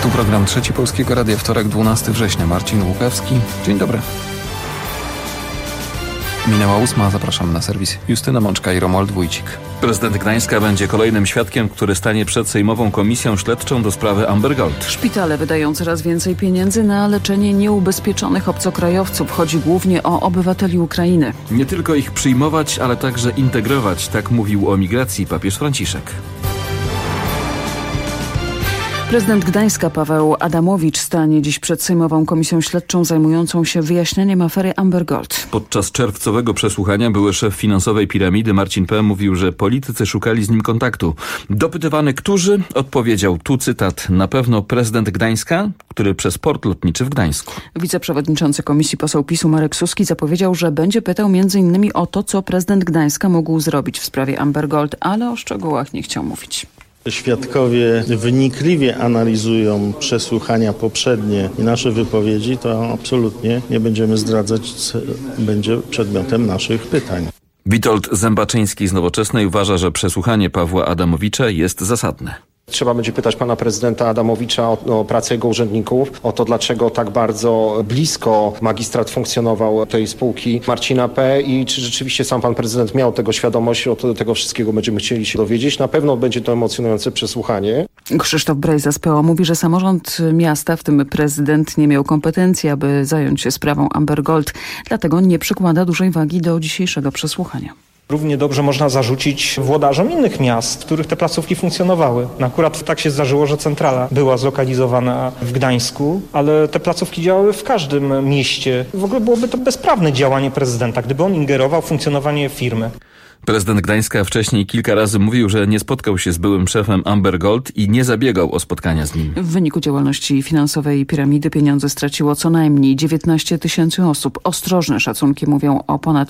Tu program Trzeci Polskiego Radia, wtorek, 12 września. Marcin Łukawski. Dzień dobry. Minęła 8, zapraszamy na serwis. Justyna Mączka i Romuald Wójcik. Prezydent Gdańska będzie kolejnym świadkiem, który stanie przed Sejmową Komisją Śledczą do sprawy Amber Gold. Szpitale wydają coraz więcej pieniędzy na leczenie nieubezpieczonych obcokrajowców. Chodzi głównie o obywateli Ukrainy. Nie tylko ich przyjmować, ale także integrować, tak mówił o migracji papież Franciszek. Prezydent Gdańska Paweł Adamowicz stanie dziś przed Sejmową Komisją Śledczą zajmującą się wyjaśnieniem afery Amber Gold. Podczas czerwcowego przesłuchania były szef finansowej piramidy Marcin P. mówił, że politycy szukali z nim kontaktu. Dopytywany którzy, odpowiedział, tu cytat, na pewno prezydent Gdańska, który przez port lotniczy w Gdańsku. Wiceprzewodniczący Komisji poseł PiS-u Marek Suski zapowiedział, że będzie pytał m.in. o to, co prezydent Gdańska mógł zrobić w sprawie Amber Gold, ale o szczegółach nie chciał mówić. Świadkowie wnikliwie analizują przesłuchania poprzednie i nasze wypowiedzi, to absolutnie nie będziemy zdradzać, co będzie przedmiotem naszych pytań. Witold Zębaczyński z Nowoczesnej uważa, że przesłuchanie Pawła Adamowicza jest zasadne. Trzeba będzie pytać pana prezydenta Adamowicza o pracę jego urzędników, o to, dlaczego tak bardzo blisko magistrat funkcjonował tej spółki Marcina P. i czy rzeczywiście sam pan prezydent miał tego świadomość, tego wszystkiego będziemy chcieli się dowiedzieć. Na pewno będzie to emocjonujące przesłuchanie. Krzysztof Brejza z PO mówi, że samorząd miasta, w tym prezydent, nie miał kompetencji, aby zająć się sprawą Amber Gold, dlatego nie przykłada dużej wagi do dzisiejszego przesłuchania. Równie dobrze można zarzucić włodarzom innych miast, w których te placówki funkcjonowały. Akurat tak się zdarzyło, że centrala była zlokalizowana w Gdańsku, ale te placówki działały w każdym mieście. W ogóle byłoby to bezprawne działanie prezydenta, gdyby on ingerował w funkcjonowanie firmy. Prezydent Gdańska wcześniej kilka razy mówił, że nie spotkał się z byłym szefem Amber Gold i nie zabiegał o spotkania z nim. W wyniku działalności finansowej piramidy pieniądze straciło co najmniej 19 000 osób. Ostrożne szacunki mówią o ponad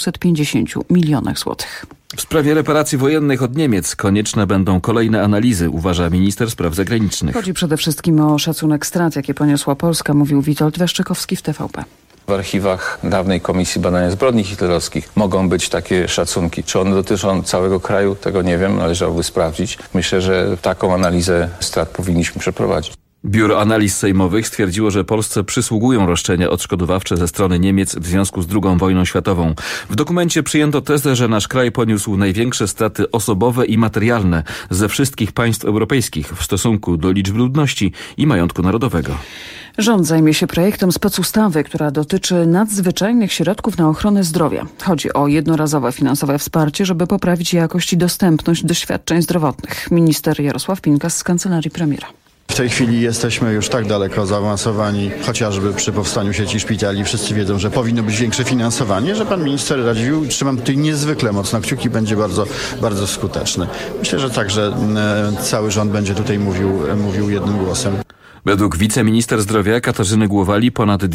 850 milionach złotych. W sprawie reparacji wojennych od Niemiec konieczne będą kolejne analizy, uważa minister spraw zagranicznych. Chodzi przede wszystkim o szacunek strat, jakie poniosła Polska, mówił Witold Weszczykowski w TVP. W archiwach dawnej Komisji Badania Zbrodni Hitlerowskich mogą być takie szacunki. Czy one dotyczą całego kraju? Tego nie wiem, należałoby sprawdzić. Myślę, że taką analizę strat powinniśmy przeprowadzić. Biuro Analiz Sejmowych stwierdziło, że Polsce przysługują roszczenia odszkodowawcze ze strony Niemiec w związku z II wojną światową. W dokumencie przyjęto tezę, że nasz kraj poniósł największe straty osobowe i materialne ze wszystkich państw europejskich w stosunku do liczby ludności i majątku narodowego. Rząd zajmie się projektem specustawy, która dotyczy nadzwyczajnych środków na ochronę zdrowia. Chodzi o jednorazowe finansowe wsparcie, żeby poprawić jakość i dostępność do świadczeń zdrowotnych. Minister Jarosław Pinkas z Kancelarii Premiera. W tej chwili jesteśmy już tak daleko zaawansowani, chociażby przy powstaniu sieci szpitali. Wszyscy wiedzą, że powinno być większe finansowanie, że pan minister Radziwiłł, trzymam tutaj niezwykle mocno kciuki, będzie bardzo, bardzo skuteczny. Myślę, że także cały rząd będzie tutaj mówił jednym głosem. Według wiceminister zdrowia Katarzyny Głowali ponad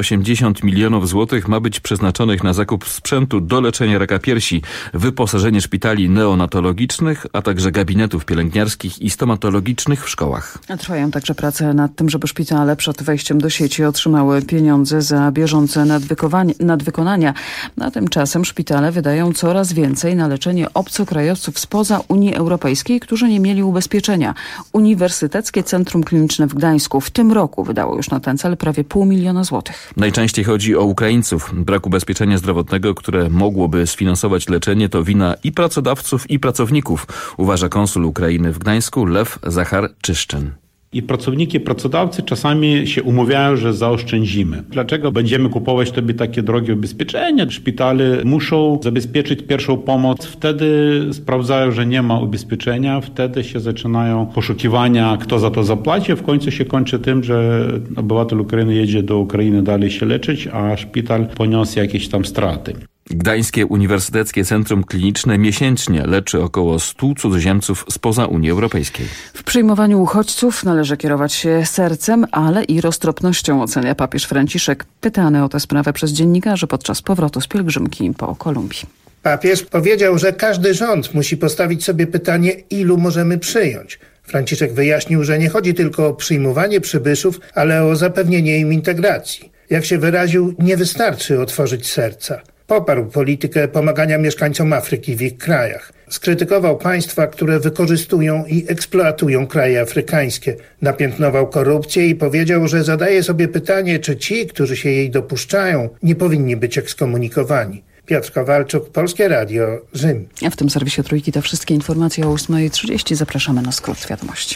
280 milionów złotych ma być przeznaczonych na zakup sprzętu do leczenia raka piersi, wyposażenie szpitali neonatologicznych, a także gabinetów pielęgniarskich i stomatologicznych w szkołach. Trwają także prace nad tym, żeby szpitale przed wejściem do sieci otrzymały pieniądze za bieżące nadwykonania. A tymczasem szpitale wydają coraz więcej na leczenie obcokrajowców spoza Unii Europejskiej, którzy nie mieli ubezpieczenia. Uniwersyteckie Centrum Kliniczne w Gdańsku w tym roku wydało już na ten cel prawie 500 000 złotych. Najczęściej chodzi o Ukraińców. Brak ubezpieczenia zdrowotnego, które mogłoby sfinansować leczenie, to wina i pracodawców, i pracowników, uważa konsul Ukrainy w Gdańsku Lew Zachar-Czyszczyn. I pracodawcy czasami się umawiają, że zaoszczędzimy. Dlaczego będziemy kupować sobie takie drogie ubezpieczenia? Szpitale muszą zabezpieczyć pierwszą pomoc. Wtedy sprawdzają, że nie ma ubezpieczenia. Wtedy się zaczynają poszukiwania, kto za to zapłaci. W końcu się kończy tym, że obywatel Ukrainy jedzie do Ukrainy dalej się leczyć, a szpital poniósł jakieś tam straty. Gdańskie Uniwersyteckie Centrum Kliniczne miesięcznie leczy około 100 cudzoziemców spoza Unii Europejskiej. W przyjmowaniu uchodźców należy kierować się sercem, ale i roztropnością, ocenia papież Franciszek, pytany o tę sprawę przez dziennikarzy podczas powrotu z pielgrzymki po Kolumbii. Papież powiedział, że każdy rząd musi postawić sobie pytanie, ilu możemy przyjąć. Franciszek wyjaśnił, że nie chodzi tylko o przyjmowanie przybyszów, ale o zapewnienie im integracji. Jak się wyraził, nie wystarczy otworzyć serca. Poparł politykę pomagania mieszkańcom Afryki w ich krajach. Skrytykował państwa, które wykorzystują i eksploatują kraje afrykańskie. Napiętnował korupcję i powiedział, że zadaje sobie pytanie, czy ci, którzy się jej dopuszczają, nie powinni być ekskomunikowani. Piotr Kowalczuk, Polskie Radio, Rzym. A w tym serwisie Trójki to wszystkie informacje o 8:30. Zapraszamy na skrót wiadomości.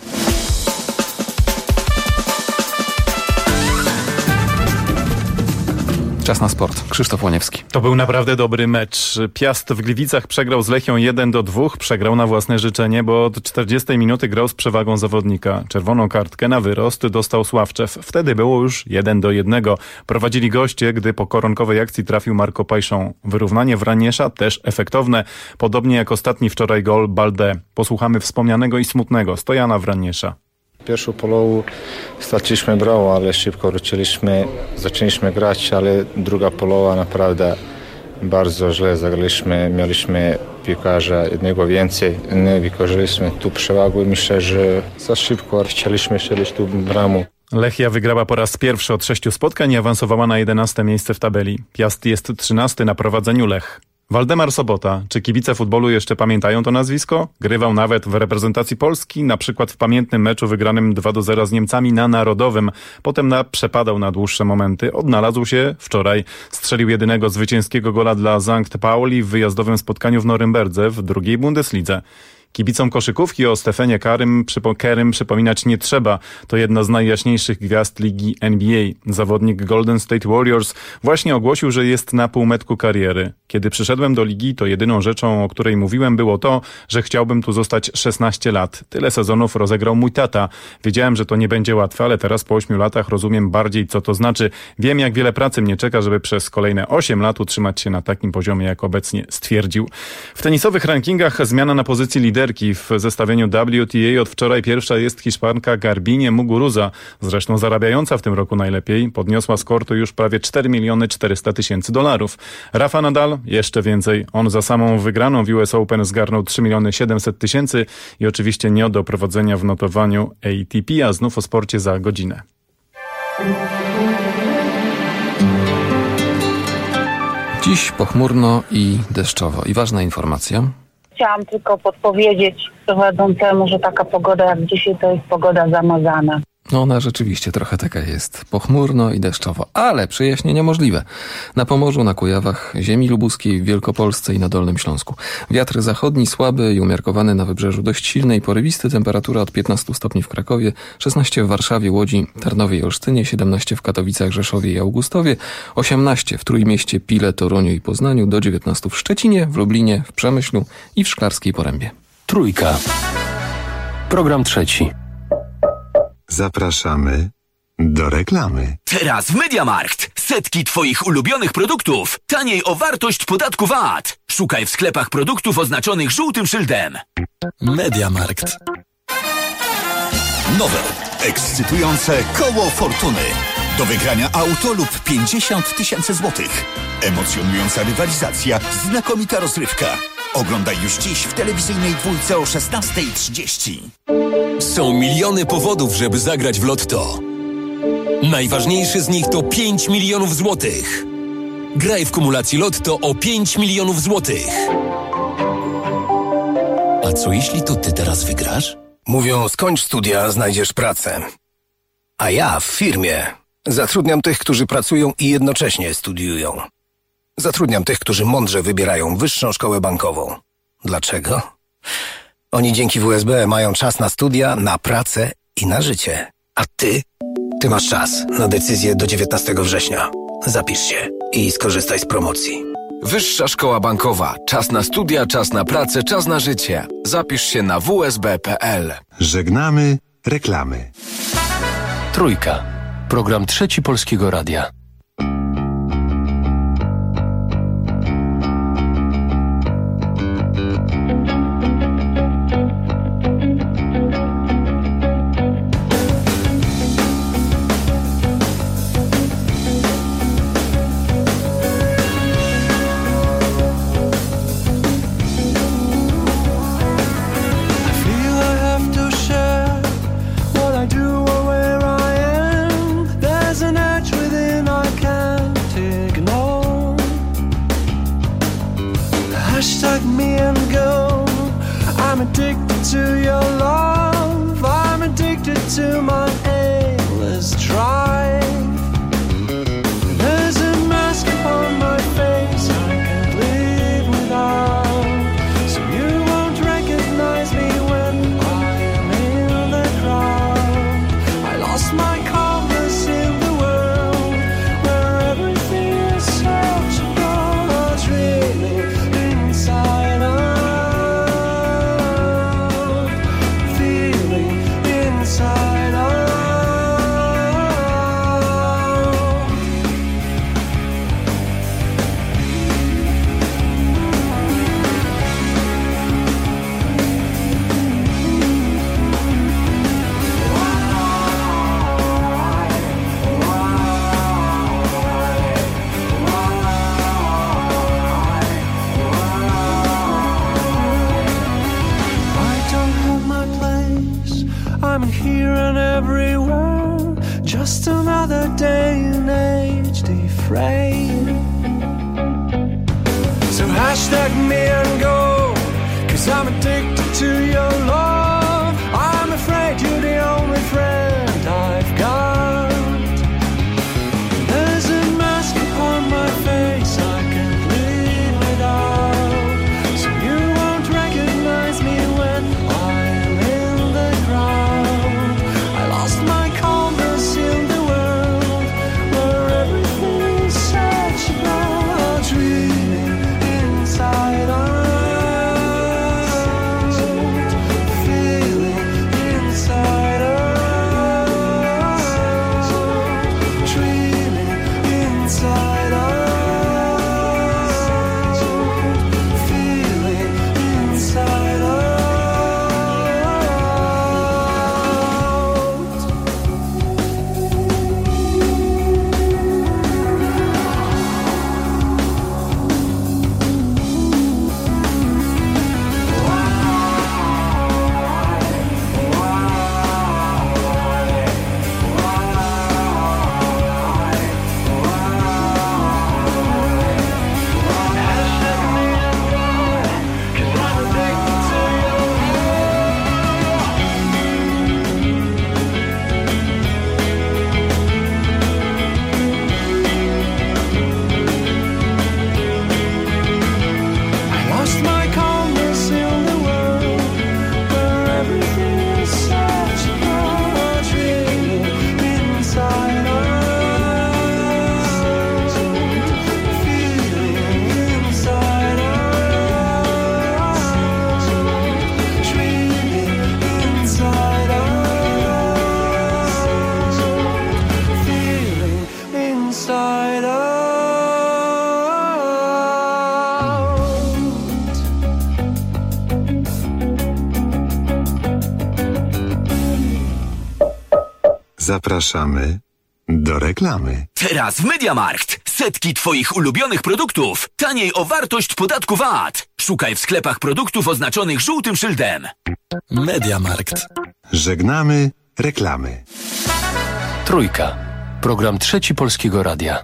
Czas na sport. Krzysztof Łoniewski. To był naprawdę dobry mecz. Piast w Gliwicach przegrał z Lechią 1-2. Przegrał na własne życzenie, bo od 40 minuty grał z przewagą zawodnika. Czerwoną kartkę na wyrost dostał Sławczew. Wtedy było już 1-1. Prowadzili goście, gdy po koronkowej akcji trafił Marco Pajszą. Wyrównanie Wraniesza też efektowne. Podobnie jak ostatni wczoraj gol Balde. Posłuchamy wspomnianego i smutnego Stojana Wraniesza. Pierwszą połowę straciliśmy brawo, ale szybko wróciliśmy, zaczęliśmy grać, ale druga połowa naprawdę bardzo źle zagraliśmy. Mieliśmy piłkarza jednego więcej, nie wykorzystaliśmy tu przewagę. Myślę, że za szybko chcieliśmy strzelić tu bramę. Lechia wygrała po raz pierwszy od 6 spotkań i awansowała na 11 miejsce w tabeli. Piast jest 13 na prowadzeniu Lech. Waldemar Sobota. Czy kibice futbolu jeszcze pamiętają to nazwisko? Grywał nawet w reprezentacji Polski, na przykład w pamiętnym meczu wygranym 2-0 z Niemcami na Narodowym. Potem przepadał na dłuższe momenty. Odnalazł się wczoraj. Strzelił jedynego zwycięskiego gola dla Sankt Pauli w wyjazdowym spotkaniu w Norymberdze w drugiej Bundeslidze. Kibicom koszykówki o Stephenie Currym przypominać nie trzeba. To jedna z najjaśniejszych gwiazd ligi NBA. Zawodnik Golden State Warriors właśnie ogłosił, że jest na półmetku kariery. Kiedy przyszedłem do ligi, to jedyną rzeczą, o której mówiłem, było to, że chciałbym tu zostać 16 lat. Tyle sezonów rozegrał mój tata. Wiedziałem, że to nie będzie łatwe, ale teraz po 8 latach rozumiem bardziej, co to znaczy. Wiem, jak wiele pracy mnie czeka, żeby przez kolejne 8 lat utrzymać się na takim poziomie, jak obecnie, stwierdził. W tenisowych rankingach zmiana na pozycji liderki. W zestawieniu WTA od wczoraj pierwsza jest Hiszpanka Garbiñe Muguruza, zresztą zarabiająca w tym roku najlepiej. Podniosła z kortu już prawie $4,400,000. Rafa Nadal jeszcze więcej. On za samą wygraną w US Open zgarnął $3,700,000 i oczywiście nie do prowadzenia w notowaniu ATP, a znów o sporcie za godzinę. Dziś pochmurno i deszczowo. I ważna informacja. Chciałam tylko podpowiedzieć prowadzącemu, że taka pogoda jak dzisiaj to jest pogoda zamazana. No ona rzeczywiście trochę taka jest. Pochmurno i deszczowo, ale przejaśnienia możliwe. Na Pomorzu, na Kujawach, ziemi lubuskiej, w Wielkopolsce i na Dolnym Śląsku. Wiatr zachodni słaby i umiarkowany, na wybrzeżu dość silny i porywisty. Temperatura od 15 stopni w Krakowie, 16 w Warszawie, Łodzi, Tarnowie i Olsztynie, 17 w Katowicach, Rzeszowie i Augustowie, 18 w Trójmieście, Pile, Toruniu i Poznaniu, do 19 w Szczecinie, w Lublinie, w Przemyślu i w Szklarskiej Porębie. Trójka. Program trzeci. Zapraszamy do reklamy. Teraz w MediaMarkt. Setki Twoich ulubionych produktów. Taniej o wartość podatku VAT. Szukaj w sklepach produktów oznaczonych żółtym szyldem. MediaMarkt. Nowe, ekscytujące koło fortuny. Do wygrania auto lub 50 000 złotych. Emocjonująca rywalizacja, znakomita rozrywka. Oglądaj już dziś w telewizyjnej dwójce o 16:30. Są miliony powodów, żeby zagrać w Lotto. Najważniejszy z nich to 5 milionów złotych. Graj w kumulacji Lotto o 5 milionów złotych. A co jeśli to ty teraz wygrasz? Mówią, skończ studia, znajdziesz pracę. A ja w firmie zatrudniam tych, którzy pracują i jednocześnie studiują. Zatrudniam tych, którzy mądrze wybierają wyższą szkołę bankową. Dlaczego? Oni dzięki WSB mają czas na studia, na pracę i na życie. A ty? Ty masz czas na decyzję do 19 września. Zapisz się i skorzystaj z promocji. Wyższa szkoła bankowa. Czas na studia, czas na pracę, czas na życie. Zapisz się na wsb.pl. Żegnamy reklamy. Trójka. Program trzeci Polskiego Radia. There's an urge within addicted to your love. I'm addicted to my endless drive. There's a mask upon my face I can't live without. So you won't recognize me when I am in the crowd. I lost my calmness in the world where everything is such a rush, really inside out, feeling inside out. I'm here and everywhere, just another day in HD frame. So hashtag me and go, 'cause I'm addicted to your love. I'm afraid you're the only friend I've got. There's a mask upon my face I can't live without. So you won't recognize me when I'm in the crowd. I lost my calmness in the world where everything is such a dreaming inside out, feeling inside out, dreaming inside out, feeling inside out. I lost my calmness in the world where everything is such a dream inside out, feeling inside out, dreaming inside out, feeling inside out. Zapraszamy do reklamy. Teraz w MediaMarkt. Setki Twoich ulubionych produktów. Taniej o wartość podatku VAT. Szukaj w sklepach produktów oznaczonych żółtym szyldem. MediaMarkt. Żegnamy reklamy. Trójka. Program Trzeci Polskiego Radia.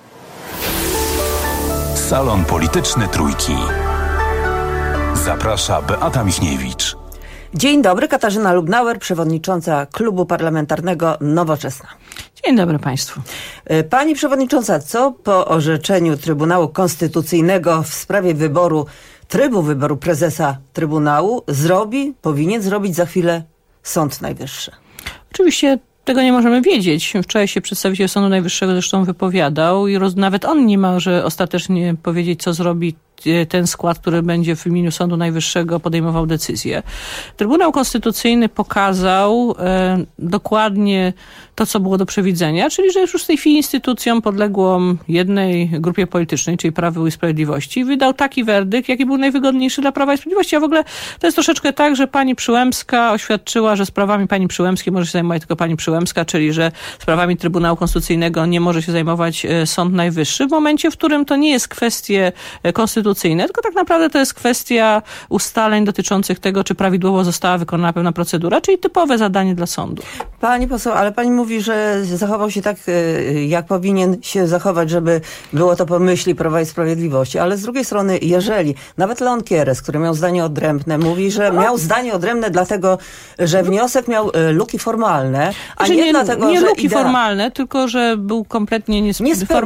Salon Polityczny Trójki. Zaprasza Beata Michniewicz. Dzień dobry, Katarzyna Lubnauer, przewodnicząca Klubu Parlamentarnego Nowoczesna. Dzień dobry Państwu. Pani przewodnicząca, co po orzeczeniu Trybunału Konstytucyjnego w sprawie trybu wyboru prezesa Trybunału powinien zrobić za chwilę Sąd Najwyższy? Oczywiście tego nie możemy wiedzieć. Wczoraj się przedstawiciel Sądu Najwyższego zresztą wypowiadał i nawet on nie może ostatecznie powiedzieć, co zrobi ten skład, który będzie w imieniu Sądu Najwyższego podejmował decyzję. Trybunał Konstytucyjny pokazał dokładnie to, co było do przewidzenia, czyli że już w tej chwili instytucją podległą jednej grupie politycznej, czyli Prawu i Sprawiedliwości, wydał taki werdykt, jaki był najwygodniejszy dla Prawa i Sprawiedliwości. A w ogóle to jest troszeczkę tak, że pani Przyłębska oświadczyła, że sprawami pani Przyłębskiej może się zajmować tylko pani Przyłębska, czyli że sprawami Trybunału Konstytucyjnego nie może się zajmować Sąd Najwyższy. W momencie, w którym to nie jest kwestie konstytucyjne, konstytucyjne, tylko tak naprawdę to jest kwestia ustaleń dotyczących tego, czy prawidłowo została wykonana pewna procedura, czyli typowe zadanie dla sądu. Pani poseł, ale pani mówi, że zachował się tak, jak powinien się zachować, żeby było to po myśli Prawa i Sprawiedliwości. Ale z drugiej strony, jeżeli nawet Leon Kieres, który miał zdanie odrębne, mówi, że miał zdanie odrębne dlatego, że wniosek miał luki formalne, a nie dlatego, nie że luki formalne, tylko że był kompletnie nie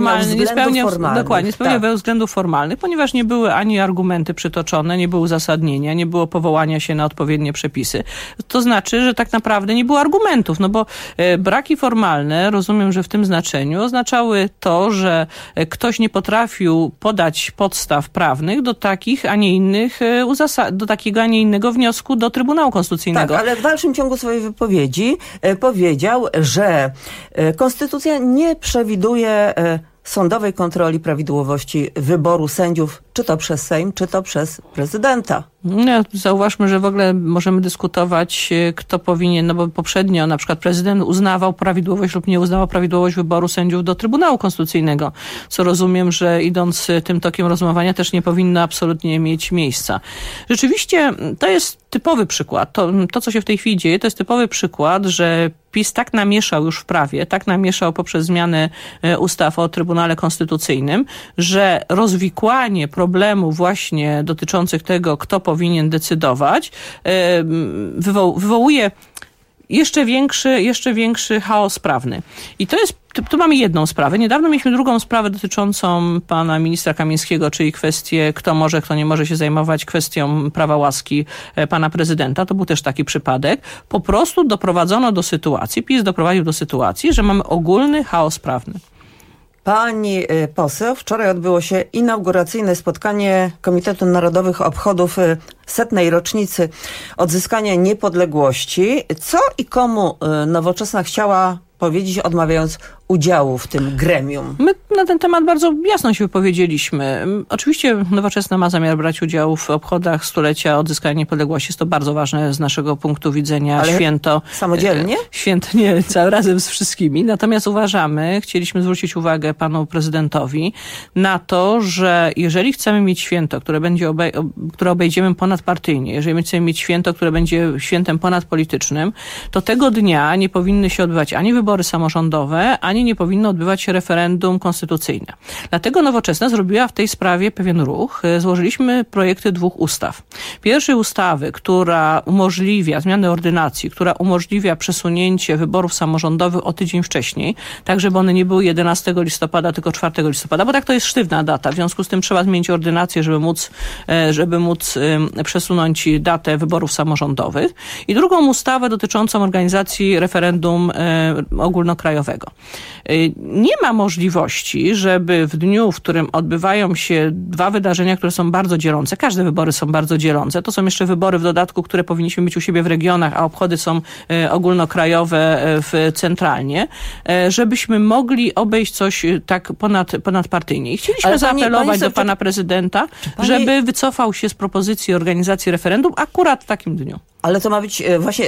spełniał względów formalnych, ponieważ nie były ani argumenty przytoczone, nie było uzasadnienia, nie było powołania się na odpowiednie przepisy. To znaczy, że tak naprawdę nie było argumentów, no bo braki formalne, rozumiem, że w tym znaczeniu oznaczały to, że ktoś nie potrafił podać podstaw prawnych do takich, a nie innych do takiego, a nie innego wniosku do Trybunału Konstytucyjnego. Tak, ale w dalszym ciągu swojej wypowiedzi powiedział, że konstytucja nie przewiduje sądowej kontroli prawidłowości wyboru sędziów, czy to przez Sejm, czy to przez prezydenta. Zauważmy, że w ogóle możemy dyskutować, kto powinien, no bo poprzednio na przykład prezydent uznawał prawidłowość lub nie uznawał prawidłowość wyboru sędziów do Trybunału Konstytucyjnego, co rozumiem, że idąc tym tokiem rozumowania też nie powinno absolutnie mieć miejsca. Rzeczywiście to jest typowy przykład. To, co się w tej chwili dzieje, to jest typowy przykład, że PiS tak namieszał już w prawie, tak namieszał poprzez zmiany ustaw o Trybunale Konstytucyjnym, że rozwikłanie problemu właśnie dotyczących tego, kto powinien decydować, wywołuje jeszcze większy chaos prawny. I to jest, tu mamy jedną sprawę. Niedawno mieliśmy drugą sprawę dotyczącą pana ministra Kamińskiego, czyli kwestię, kto może, kto nie może się zajmować kwestią prawa łaski pana prezydenta. To był też taki przypadek. Po prostu PiS doprowadził do sytuacji, że mamy ogólny chaos prawny. Pani poseł, wczoraj odbyło się inauguracyjne spotkanie Komitetu Narodowych Obchodów 100. rocznicy odzyskania niepodległości. Co i komu Nowoczesna chciała powiedzieć, odmawiając udziału w tym gremium? My na ten temat bardzo jasno się wypowiedzieliśmy. Oczywiście Nowoczesna ma zamiar brać udział w obchodach stulecia odzyskania niepodległości. Jest to bardzo ważne z naszego punktu widzenia. Ale święto. Samodzielnie? Święto nie cały razem z wszystkimi. Natomiast chcieliśmy zwrócić uwagę panu prezydentowi na to, że jeżeli chcemy mieć święto, które obejdziemy ponadpartyjnie, jeżeli chcemy mieć święto, które będzie świętem ponadpolitycznym, to tego dnia nie powinny się odbywać ani wybory samorządowe, ani nie powinno odbywać się referendum konstytucyjne. Dlatego Nowoczesna zrobiła w tej sprawie pewien ruch. Złożyliśmy projekty 2 ustaw. Pierwszej ustawy, która umożliwia zmianę ordynacji, która umożliwia przesunięcie wyborów samorządowych o tydzień wcześniej, tak żeby one nie były 11 listopada, tylko 4 listopada, bo tak to jest sztywna data. W związku z tym trzeba zmienić ordynację, żeby móc przesunąć datę wyborów samorządowych. I drugą ustawę dotyczącą organizacji referendum ogólnokrajowego. Nie ma możliwości, żeby w dniu, w którym odbywają się 2 wydarzenia, które są bardzo dzielące, każde wybory są bardzo dzielące, to są jeszcze wybory w dodatku, które powinniśmy mieć u siebie w regionach, a obchody są ogólnokrajowe centralnie, żebyśmy mogli obejść coś tak ponadpartyjnie. I chcieliśmy zaapelować do pana prezydenta, żeby wycofał się z propozycji organizacji referendum akurat w takim dniu. Ale to ma być właśnie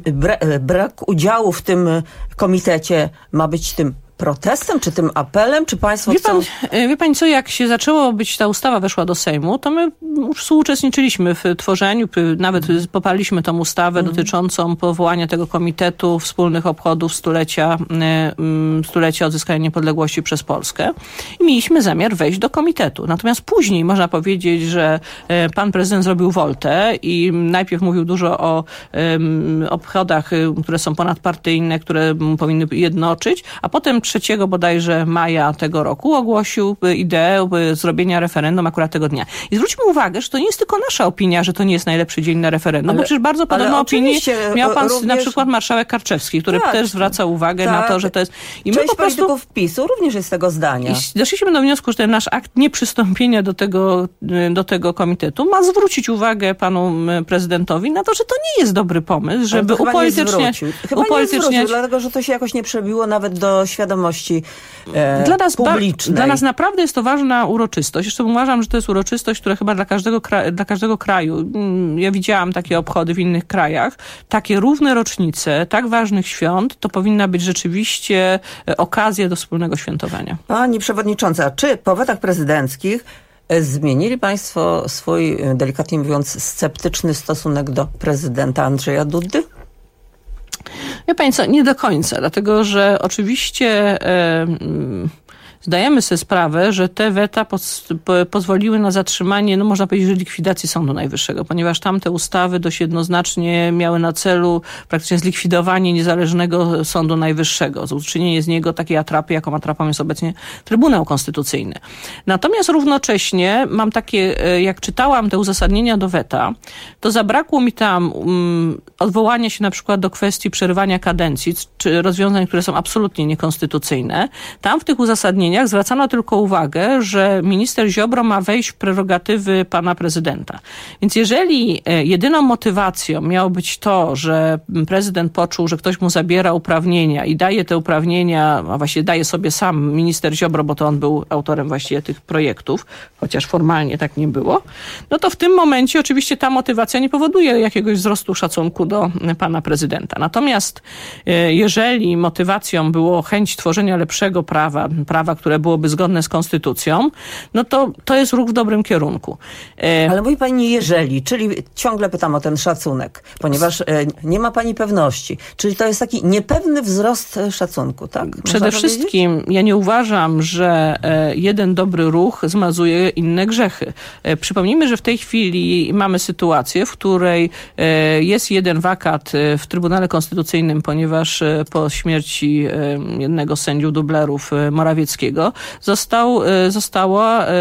brak udziału w tym komitecie, ma być tym protestem, czy tym apelem, czy państwo chcą... Wie pani co, jak się zaczęło być, ta ustawa weszła do Sejmu, to my współuczestniczyliśmy w tworzeniu, nawet poparliśmy tą ustawę dotyczącą powołania tego komitetu wspólnych obchodów stulecia odzyskania niepodległości przez Polskę i mieliśmy zamiar wejść do komitetu. Natomiast później można powiedzieć, że pan prezydent zrobił woltę i najpierw mówił dużo o obchodach, które są ponadpartyjne, które powinny jednoczyć, a potem 3 bodajże maja tego roku ogłosił ideę zrobienia referendum akurat tego dnia. I zwróćmy uwagę, że to nie jest tylko nasza opinia, że to nie jest najlepszy dzień na referendum, bo przecież bardzo podobną opinię miał pan na przykład marszałek Karczewski, który też zwraca uwagę na to, że to jest... I my po prostu polityków PiS-u również jest tego zdania. I doszliśmy do wniosku, że ten nasz akt nieprzystąpienia do tego komitetu ma zwrócić uwagę panu prezydentowi na to, że to nie jest dobry pomysł, żeby upolityczniać... nie zwrócił, dlatego, że to się jakoś nie przebiło nawet do świadomości publicznej. Dla nas naprawdę jest to ważna uroczystość. Jeszcze uważam, że to jest uroczystość, która chyba dla każdego kraju. Ja widziałam takie obchody w innych krajach. Takie równe rocznice, tak ważnych świąt, to powinna być rzeczywiście okazja do wspólnego świętowania. Pani przewodnicząca, czy po wetach prezydenckich Zmienili państwo swój, delikatnie mówiąc, sceptyczny stosunek do prezydenta Andrzeja Dudy? Wie pani co, nie do końca, dlatego że oczywiście zdajemy sobie sprawę, że te weta pozwoliły na zatrzymanie, no można powiedzieć, że likwidacji Sądu Najwyższego, ponieważ tamte ustawy dość jednoznacznie miały na celu praktycznie zlikwidowanie niezależnego Sądu Najwyższego, uczynienie z niego takiej atrapy, jaką atrapą jest obecnie Trybunał Konstytucyjny. Natomiast równocześnie mam takie, jak czytałam te uzasadnienia do weta, to zabrakło mi tam odwołania się na przykład do kwestii przerywania kadencji, czy rozwiązań, które są absolutnie niekonstytucyjne. Tam w tych uzasadnieniach zwracano tylko uwagę, że minister Ziobro ma wejść w prerogatywy pana prezydenta. Więc jeżeli jedyną motywacją miało być to, że prezydent poczuł, że ktoś mu zabiera uprawnienia i daje te uprawnienia, a właściwie daje sobie sam minister Ziobro, bo to on był autorem właściwie tych projektów, chociaż formalnie tak nie było, no to w tym momencie oczywiście ta motywacja nie powoduje jakiegoś wzrostu szacunku do pana prezydenta. Natomiast jeżeli motywacją było chęć tworzenia lepszego prawa, które byłoby zgodne z konstytucją, no to jest ruch w dobrym kierunku. Ale mówi pani jeżeli, czyli ciągle pytam o ten szacunek, ponieważ nie ma pani pewności. Czyli to jest taki niepewny wzrost szacunku, tak? Przede wszystkim ja nie uważam, że jeden dobry ruch zmazuje inne grzechy. Przypomnijmy, że w tej chwili mamy sytuację, w której jest jeden wakat w Trybunale Konstytucyjnym, ponieważ po śmierci jednego z sędziów dublerów Morawieckiego została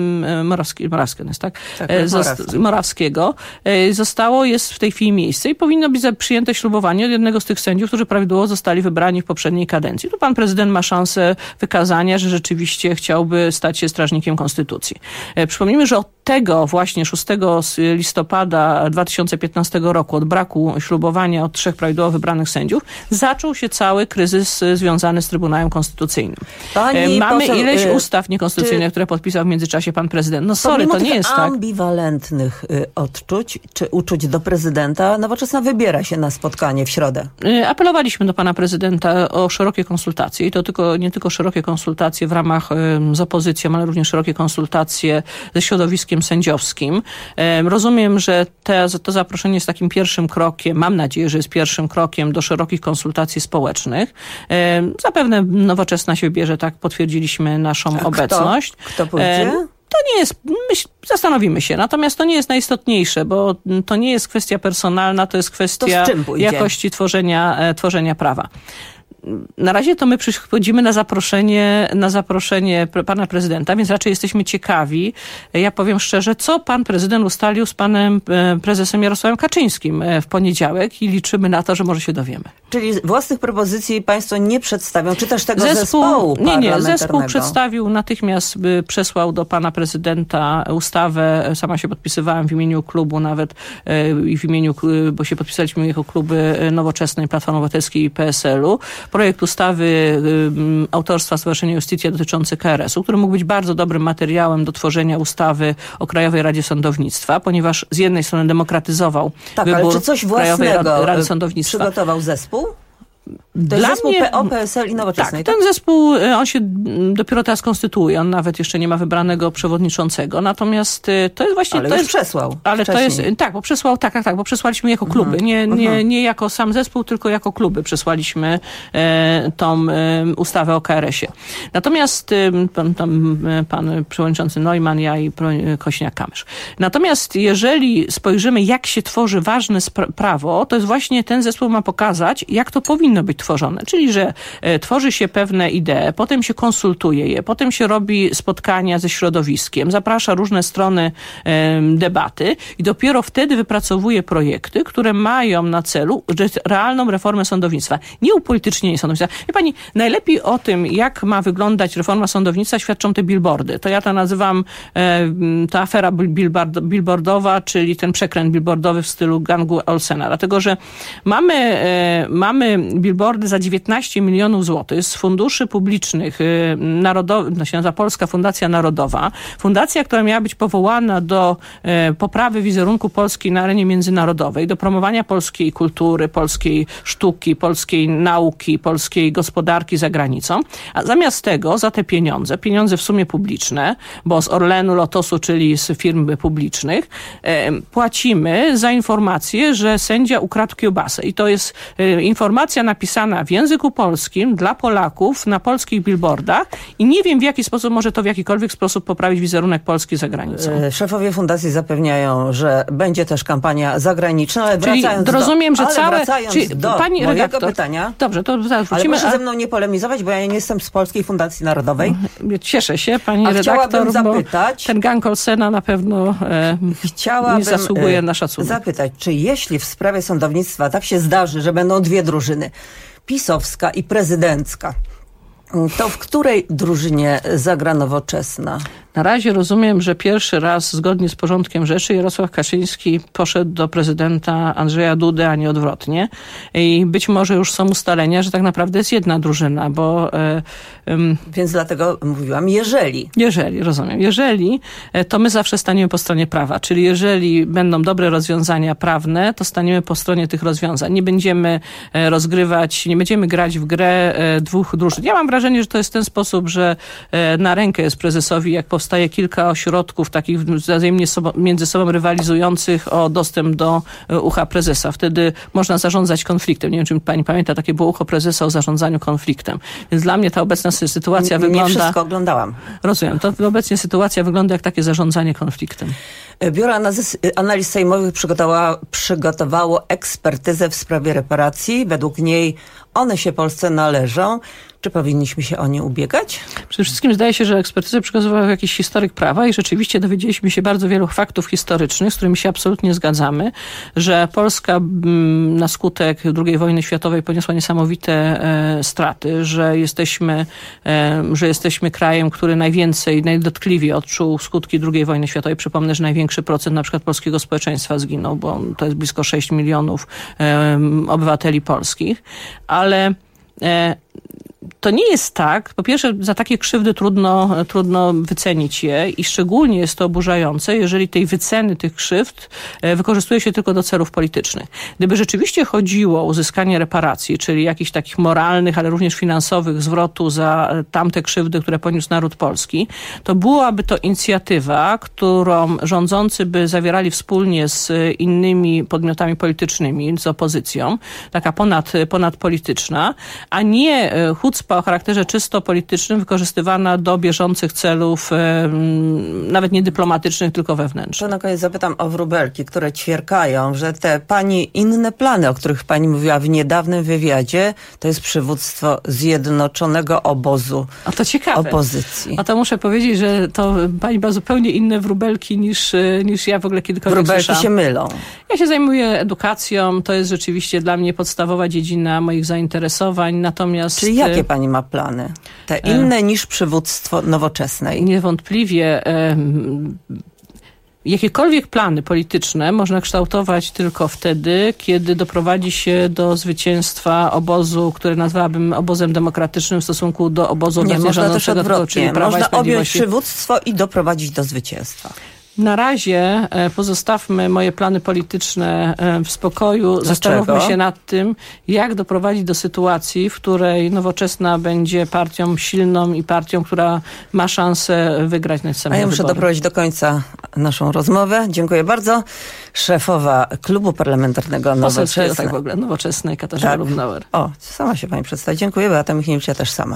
Morawskiego. Jest w tej chwili miejsce i powinno być przyjęte ślubowanie od jednego z tych sędziów, którzy prawidłowo zostali wybrani w poprzedniej kadencji. Tu pan prezydent ma szansę wykazania, że rzeczywiście chciałby stać się strażnikiem konstytucji. Przypomnijmy, że od tego właśnie 6 listopada 2015 roku, od braku ślubowania od 3 prawidłowo wybranych sędziów, zaczął się cały kryzys związany z Trybunałem Konstytucyjnym. Mamy ileś ustaw niekonstytucyjnych, które podpisał w międzyczasie pan prezydent. No sorry, to nie jest tak. Ambiwalentnych odczuć czy uczuć do prezydenta Nowoczesna wybiera się na spotkanie w środę. Apelowaliśmy do pana prezydenta o szerokie konsultacje i to nie tylko szerokie konsultacje w ramach z opozycją, ale również szerokie konsultacje ze środowiskiem sędziowskim. Rozumiem, że to zaproszenie jest takim pierwszym krokiem, mam nadzieję, że jest pierwszym krokiem do szerokich konsultacji społecznych. Zapewne Nowoczesna się wybierze, tak potwierdziliśmy naszą obecność. Kto pójdzie? To nie jest, zastanowimy się, natomiast to nie jest najistotniejsze, bo to nie jest kwestia personalna, to jest kwestia jakości tworzenia prawa. Na razie to my przychodzimy na zaproszenie pana prezydenta, więc raczej jesteśmy ciekawi. Ja powiem szczerze, co pan prezydent ustalił z panem prezesem Jarosławem Kaczyńskim w poniedziałek i liczymy na to, że może się dowiemy. Czyli własnych propozycji państwo nie przedstawią, czy też tego zespołu Nie, zespół przedstawił, natychmiast przesłał do pana prezydenta ustawę, sama się podpisywałam w imieniu klubu nawet i w imieniu, bo się podpisaliśmy jako kluby Nowoczesnej, Platformy Obywatelskiej i PSL-u. Projekt ustawy autorstwa Stowarzyszenia Iustitia dotyczący KRS-u, który mógł być bardzo dobrym materiałem do tworzenia ustawy o Krajowej Radzie Sądownictwa, ponieważ z jednej strony demokratyzował wybór ale czy coś Krajowej Rady Sądownictwa. Przygotował zespół? To Dla jest zespół mnie, PO, PSL i Nowoczesnej. Tak, ten zespół, on się dopiero teraz konstytuuje, on nawet jeszcze nie ma wybranego przewodniczącego, natomiast to jest właśnie... Ale to już jest, przesłał Ale wcześniej. to jest, tak, bo przesłał, bo przesłaliśmy jako kluby, nie jako sam zespół, tylko jako kluby przesłaliśmy tą ustawę o KRS-ie. Natomiast pan przewodniczący Neumann, ja i Kośniak-Kamysz. Natomiast jeżeli spojrzymy, jak się tworzy ważne prawo, to jest właśnie ten zespół ma pokazać, jak to powinno być tworzone. Czyli, że tworzy się pewne idee, potem się konsultuje je, potem się robi spotkania ze środowiskiem, zaprasza różne strony debaty i dopiero wtedy wypracowuje projekty, które mają na celu realną reformę sądownictwa. Nie upolitycznienie sądownictwa. Wie pani, najlepiej o tym, jak ma wyglądać reforma sądownictwa, świadczą te billboardy. To ja to nazywam ta afera billboardowa, czyli ten przekręt billboardowy w stylu gangu Olsena. Dlatego, że mamy billboardy za 19 milionów złotych z funduszy publicznych narodowych, to się nazywa Polska Fundacja Narodowa. Fundacja, która miała być powołana do poprawy wizerunku Polski na arenie międzynarodowej, do promowania polskiej kultury, polskiej sztuki, polskiej nauki, polskiej gospodarki za granicą. A zamiast tego za te pieniądze w sumie publiczne, bo z Orlenu, Lotosu, czyli z firm publicznych, płacimy za informację, że sędzia ukradł kiełbasę. I to jest informacja napisana w języku polskim dla Polaków na polskich billboardach i nie wiem, w jaki sposób może to w jakikolwiek sposób poprawić wizerunek Polski za granicą. Szefowie fundacji zapewniają, że będzie też kampania zagraniczna, ale czyli rozumiem, że całe... Pani redaktor, pytania. Dobrze, to zaraz ale wrócimy. proszę ze mną nie polemizować, bo ja nie jestem z Polskiej Fundacji Narodowej. Cieszę się, pani redaktor, chciałabym zapytać, ten gang Olsena na pewno nie zasługuje na szacunek. Zapytać, czy jeśli w sprawie sądownictwa tak się zdarzy, że będą dwie drużyny, pisowska i prezydencka, to w której drużynie zagra Nowoczesna? Na razie rozumiem, że pierwszy raz zgodnie z porządkiem rzeczy Jarosław Kaczyński poszedł do prezydenta Andrzeja Dudy, a nie odwrotnie. I być może już są ustalenia, że tak naprawdę jest jedna drużyna, bo... Więc dlatego mówiłam, jeżeli, rozumiem. Jeżeli, to my zawsze staniemy po stronie prawa. Czyli jeżeli będą dobre rozwiązania prawne, to staniemy po stronie tych rozwiązań. Nie będziemy nie będziemy grać w grę dwóch drużyn. Ja mam wrażenie, że to jest ten sposób, że na rękę jest prezesowi, jak powstaje kilka ośrodków takich wzajemnie między sobą rywalizujących o dostęp do ucha prezesa. Wtedy można zarządzać konfliktem. Nie wiem, czy pani pamięta, takie było ucho prezesa o zarządzaniu konfliktem. Więc dla mnie ta obecna sytuacja wygląda... Nie wszystko oglądałam. Rozumiem. To obecnie sytuacja wygląda jak takie zarządzanie konfliktem. Biuro Analiz Sejmowych przygotowało ekspertyzę w sprawie reparacji. Według niej one się Polsce należą. Czy powinniśmy się o nie ubiegać? Przede wszystkim zdaje się, że ekspertyzę przygotował jakiś historyk prawa i rzeczywiście dowiedzieliśmy się bardzo wielu faktów historycznych, z którymi się absolutnie zgadzamy, że Polska na skutek II wojny światowej poniosła niesamowite straty, że jesteśmy krajem, który najdotkliwiej odczuł skutki II wojny światowej. Przypomnę, że największy procent na przykład polskiego społeczeństwa zginął, bo to jest blisko 6 milionów obywateli polskich, ale to nie jest tak. Po pierwsze, za takie krzywdy trudno wycenić je i szczególnie jest to oburzające, jeżeli tej wyceny tych krzywd wykorzystuje się tylko do celów politycznych. Gdyby rzeczywiście chodziło o uzyskanie reparacji, czyli jakichś takich moralnych, ale również finansowych zwrotu za tamte krzywdy, które poniósł naród polski, to byłaby to inicjatywa, którą rządzący by zawierali wspólnie z innymi podmiotami politycznymi, z opozycją, taka ponadpolityczna, a nie hucpa o charakterze czysto politycznym wykorzystywana do bieżących celów, nawet nie dyplomatycznych, tylko wewnętrznych. To na koniec zapytam o wróbelki, które ćwierkają, że te pani inne plany, o których pani mówiła w niedawnym wywiadzie, to jest przywództwo zjednoczonego obozu opozycji. A to muszę powiedzieć, że to pani ma zupełnie inne wróbelki niż ja w ogóle kiedykolwiek wróbelki słyszałam. się mylą. Ja się zajmuję edukacją, to jest rzeczywiście dla mnie podstawowa dziedzina moich zainteresowań, natomiast... Czyli jakie pani ma plany? Te inne niż przywództwo Nowoczesnej? Niewątpliwie jakiekolwiek plany polityczne można kształtować tylko wtedy, kiedy doprowadzi się do zwycięstwa obozu, który nazwałabym obozem demokratycznym w stosunku do obozu Nie, można też odwrotnie. czyli Prawa i Można objąć Sprawiedliwości. przywództwo i doprowadzić do zwycięstwa. Na razie pozostawmy moje plany polityczne w spokoju. Zastanówmy się nad tym, jak doprowadzić do sytuacji, w której Nowoczesna będzie partią silną i partią, która ma szansę wygrać następne A ja muszę wybory. doprowadzić do końca naszą rozmowę. Dziękuję bardzo. Szefowa Klubu Parlamentarnego Nowoczesna. Tak w ogóle, Nowoczesnej, Katarzyna Lubnauer. O, sama się pani przedstawi. Dziękuję, Beata Michniewicz, ja też sama.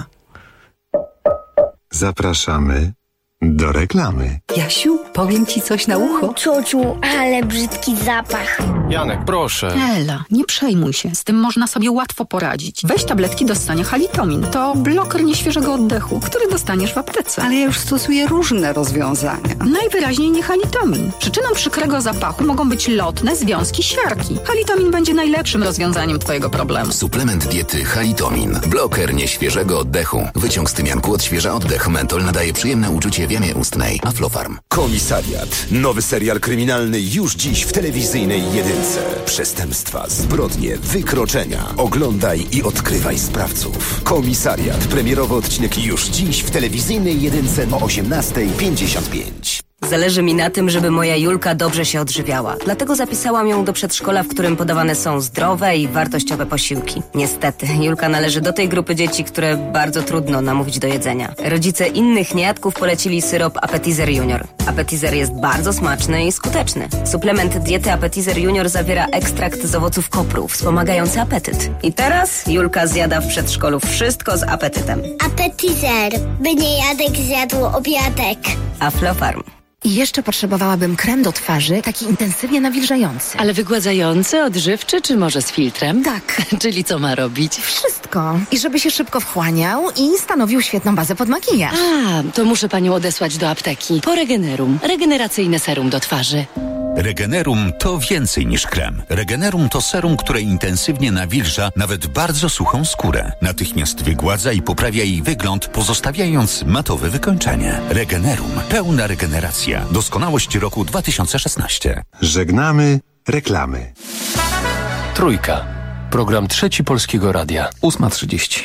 Zapraszamy do reklamy. Jasiu, powiem ci coś na ucho. Ciociu, ale brzydki zapach. Janek, proszę. Ela, nie przejmuj się, z tym można sobie łatwo poradzić. Weź tabletki do ssania Halitomin. To bloker nieświeżego oddechu, który dostaniesz w aptece. Ale ja już stosuję różne rozwiązania. Najwyraźniej nie Halitomin. Przyczyną przykrego zapachu mogą być lotne związki siarki. Halitomin będzie najlepszym rozwiązaniem twojego problemu. Suplement diety Halitomin. Bloker nieświeżego oddechu. Wyciąg z tymianku odświeża oddech. Mentol nadaje przyjemne uczucie w jamie ustnej. Aflofarm. Komisarz Komisariat. Nowy serial kryminalny już dziś w telewizyjnej Jedynce. Przestępstwa, zbrodnie, wykroczenia. Oglądaj i odkrywaj sprawców. Komisariat. Premierowy odcinek już dziś w telewizyjnej Jedynce o 18:55. Zależy mi na tym, żeby moja Julka dobrze się odżywiała. Dlatego zapisałam ją do przedszkola, w którym podawane są zdrowe i wartościowe posiłki. Niestety, Julka należy do tej grupy dzieci, które bardzo trudno namówić do jedzenia. Rodzice innych niejadków polecili syrop Appetizer Junior. Appetizer jest bardzo smaczny i skuteczny. Suplement diety Appetizer Junior zawiera ekstrakt z owoców kopru, wspomagający apetyt. I teraz Julka zjada w przedszkolu wszystko z apetytem. Appetizer, by niejadek zjadł obiadek. Aflofarm. I jeszcze potrzebowałabym krem do twarzy, taki intensywnie nawilżający. Ale wygładzający, odżywczy, czy może z filtrem? Tak. Czyli co ma robić? Wszystko. I żeby się szybko wchłaniał i stanowił świetną bazę pod makijaż. A, to muszę panią odesłać do apteki. Po Regenerum. Regeneracyjne serum do twarzy. Regenerum to więcej niż krem. Regenerum to serum, które intensywnie nawilża nawet bardzo suchą skórę. Natychmiast wygładza i poprawia jej wygląd, pozostawiając matowe wykończenie. Regenerum. Pełna regeneracja. Doskonałość roku 2016. Żegnamy reklamy. Trójka. Program Trzeci Polskiego Radia. 8:30.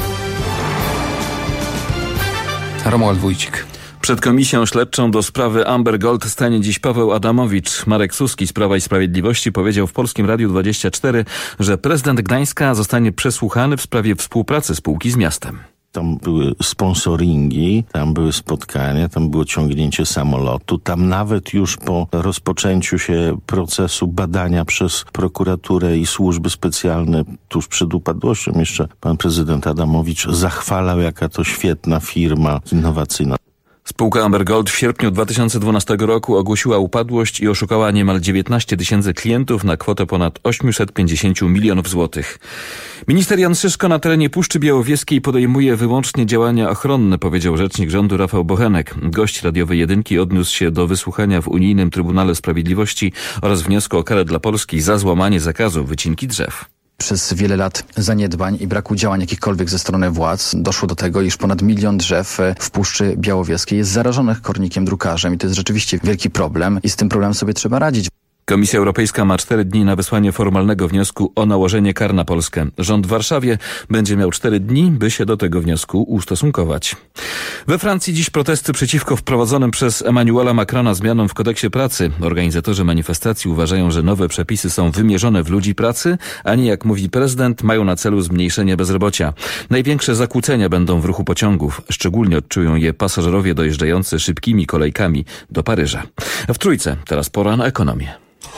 Romuald Wójcik. Przed komisją śledczą do sprawy Amber Gold stanie dziś Paweł Adamowicz. Marek Suski z Prawa i Sprawiedliwości powiedział w Polskim Radiu 24, że prezydent Gdańska zostanie przesłuchany w sprawie współpracy spółki z miastem. Tam były sponsoringi, tam były spotkania, tam było ciągnięcie samolotu. Tam nawet już po rozpoczęciu się procesu badania przez prokuraturę i służby specjalne, tuż przed upadłością jeszcze pan prezydent Adamowicz zachwalał, jaka to świetna firma innowacyjna. Spółka Amber Gold w sierpniu 2012 roku ogłosiła upadłość i oszukała niemal 19 000 klientów na kwotę ponad 850 milionów złotych. Minister Jan Szyszko na terenie Puszczy Białowieskiej podejmuje wyłącznie działania ochronne, powiedział rzecznik rządu Rafał Bochenek. Gość radiowej Jedynki odniósł się do wysłuchania w Unijnym Trybunale Sprawiedliwości oraz wniosku o karę dla Polski za złamanie zakazu wycinki drzew. Przez wiele lat zaniedbań i braku działań jakichkolwiek ze strony władz doszło do tego, iż ponad 1 000 000 drzew w Puszczy Białowieskiej jest zarażonych kornikiem drukarzem i to jest rzeczywiście wielki problem i z tym problemem sobie trzeba radzić. Komisja Europejska ma 4 dni na wysłanie formalnego wniosku o nałożenie kar na Polskę. Rząd w Warszawie będzie miał 4 dni, by się do tego wniosku ustosunkować. We Francji dziś protesty przeciwko wprowadzonym przez Emmanuela Macrona zmianom w kodeksie pracy. Organizatorzy manifestacji uważają, że nowe przepisy są wymierzone w ludzi pracy, a nie, jak mówi prezydent, mają na celu zmniejszenie bezrobocia. Największe zakłócenia będą w ruchu pociągów. Szczególnie odczują je pasażerowie dojeżdżający szybkimi kolejkami do Paryża. W Trójce teraz pora na ekonomię.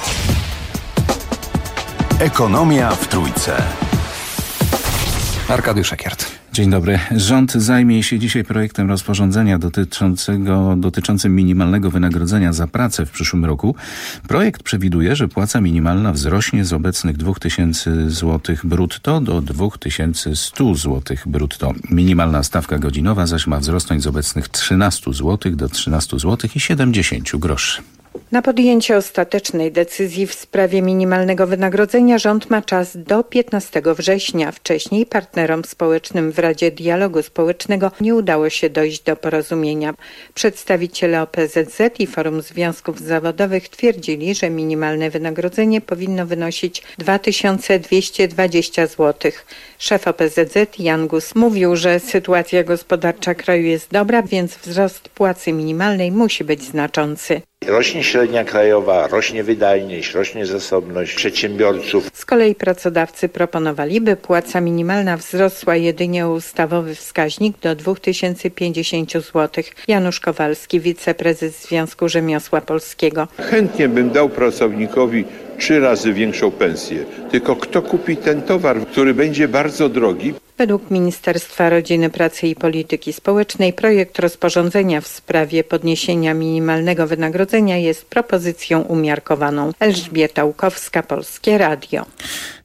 Ekonomia w Trójce. Arkadiusz Ekiert. Dzień dobry. Rząd zajmie się dzisiaj projektem rozporządzenia dotyczącym minimalnego wynagrodzenia za pracę w przyszłym roku. Projekt przewiduje, że płaca minimalna wzrośnie z obecnych 2000 zł brutto do 2100 zł brutto. Minimalna stawka godzinowa zaś ma wzrosnąć z obecnych 13 zł do 13 zł i 70 groszy. Na podjęcie ostatecznej decyzji w sprawie minimalnego wynagrodzenia rząd ma czas do 15 września. Wcześniej partnerom społecznym w Radzie Dialogu Społecznego nie udało się dojść do porozumienia. Przedstawiciele OPZZ i Forum Związków Zawodowych twierdzili, że minimalne wynagrodzenie powinno wynosić 2220 zł. Szef OPZZ Jan Gus mówił, że sytuacja gospodarcza kraju jest dobra, więc wzrost płacy minimalnej musi być znaczący. Rośnie średnia krajowa, rośnie wydajność, rośnie zasobność przedsiębiorców. Z kolei pracodawcy proponowali, by płaca minimalna wzrosła jedynie o ustawowy wskaźnik do 2050 zł. Janusz Kowalski, wiceprezes Związku Rzemiosła Polskiego. Chętnie bym dał pracownikowi 3 razy większą pensję. Tylko kto kupi ten towar, który będzie bardzo drogi? Według Ministerstwa Rodziny, Pracy i Polityki Społecznej projekt rozporządzenia w sprawie podniesienia minimalnego wynagrodzenia jest propozycją umiarkowaną. Elżbieta Łukowska, Polskie Radio.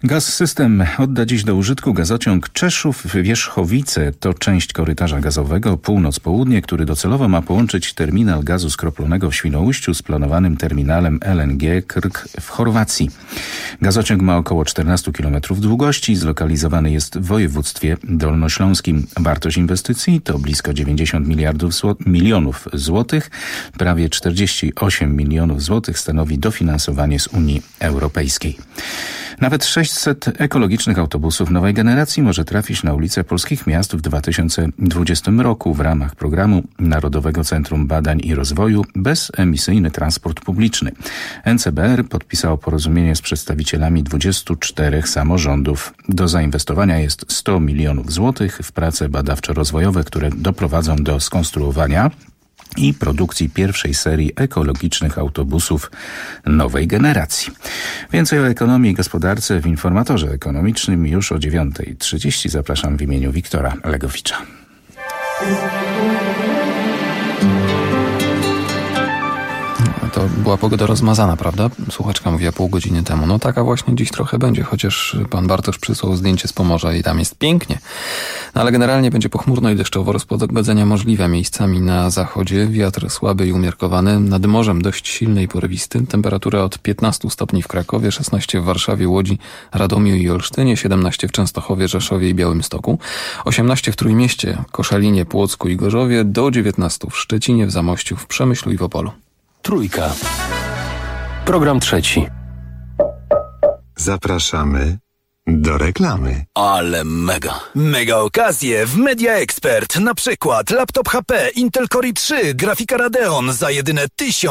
Gaz-System odda dziś do użytku gazociąg Czeszów-Wierzchowice. To część korytarza gazowego północ-południe, który docelowo ma połączyć terminal gazu skroplonego w Świnoujściu z planowanym terminalem LNG Krk w Chorwacji. Gazociąg ma około 14 km długości, zlokalizowany jest w województwie dolnośląskim. Wartość inwestycji to blisko 90 milionów złotych. Prawie 48 milionów złotych stanowi dofinansowanie z Unii Europejskiej. Nawet 600 ekologicznych autobusów nowej generacji może trafić na ulice polskich miast w 2020 roku w ramach programu Narodowego Centrum Badań i Rozwoju Bezemisyjny Transport Publiczny. NCBR podpisało porozumienie z przedstawicielami 24 samorządów. Do zainwestowania jest 100 milionów złotych w prace badawczo-rozwojowe, które doprowadzą do skonstruowania i produkcji pierwszej serii ekologicznych autobusów nowej generacji. Więcej o ekonomii i gospodarce w Informatorze Ekonomicznym już o 9:30. Zapraszam w imieniu Wiktora Legowicza. To była pogoda rozmazana, prawda? Słuchaczka mówiła pół godziny temu. No taka właśnie dziś trochę będzie, chociaż pan Bartosz przysłał zdjęcie z Pomorza i tam jest pięknie. No ale generalnie będzie pochmurno i deszczowo, rozpogodzenia możliwe miejscami na zachodzie. Wiatr słaby i umiarkowany, nad morzem dość silny i porywisty. Temperatura od 15 stopni w Krakowie, 16 w Warszawie, Łodzi, Radomiu i Olsztynie, 17 w Częstochowie, Rzeszowie i Białymstoku, 18 w Trójmieście, Koszalinie, Płocku i Gorzowie, do 19 w Szczecinie, w Zamościu, w Przemyślu i w Opolu. Trójka. Program trzeci. Zapraszamy do reklamy. Ale mega okazje w Media Expert. Na przykład laptop HP Intel Core i3, grafika Radeon za jedyne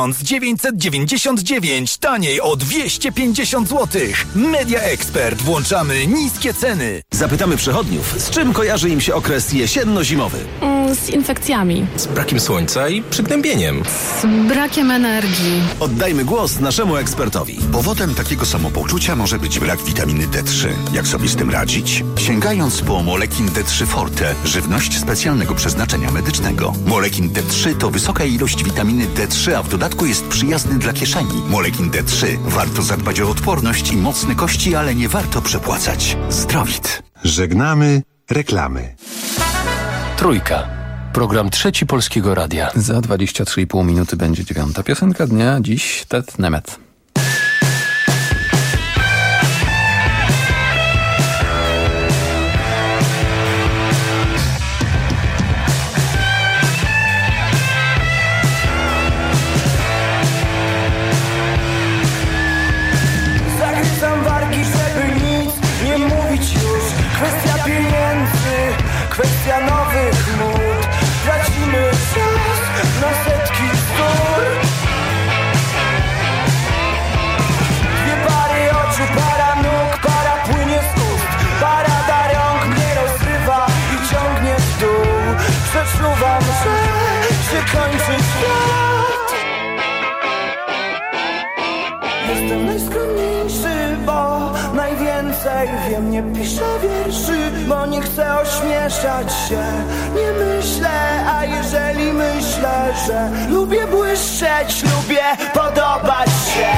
1999, taniej o 250 zł. Media Expert. Włączamy niskie ceny. Zapytamy przechodniów, z czym kojarzy im się okres jesienno-zimowy? Z infekcjami. Z brakiem słońca i przygnębieniem. Z brakiem energii. Oddajmy głos naszemu ekspertowi. Powodem takiego samopoczucia może być brak witaminy D3. Jak sobie z tym radzić? Sięgając po Molekin D3 Forte, żywność specjalnego przeznaczenia medycznego. Molekin D3 to wysoka ilość witaminy D3, a w dodatku jest przyjazny dla kieszeni. Molekin D3. Warto zadbać o odporność i mocne kości, ale nie warto przepłacać. Zdrowit. Żegnamy reklamy. Trójka. Program trzeci Polskiego Radia. Za 23,5 minuty będzie 9. Piosenka dnia. Dziś Ted Nemet. Kwestia nowych mód. Tracimy czas na setki bzdur. Dwie pary oczu, para nóg, para płynie z ust. Parada rąk mnie rozrywa i ciągnie w dół. Przeczuwam, że się kończy świat. Jestem najskromniejszy, bo najwięcej wiem. Nie piszę wierszy, bo nie chcę ośmieszać się. Nie myślę, a jeżeli myślę, że lubię błyszczeć, lubię podobać się.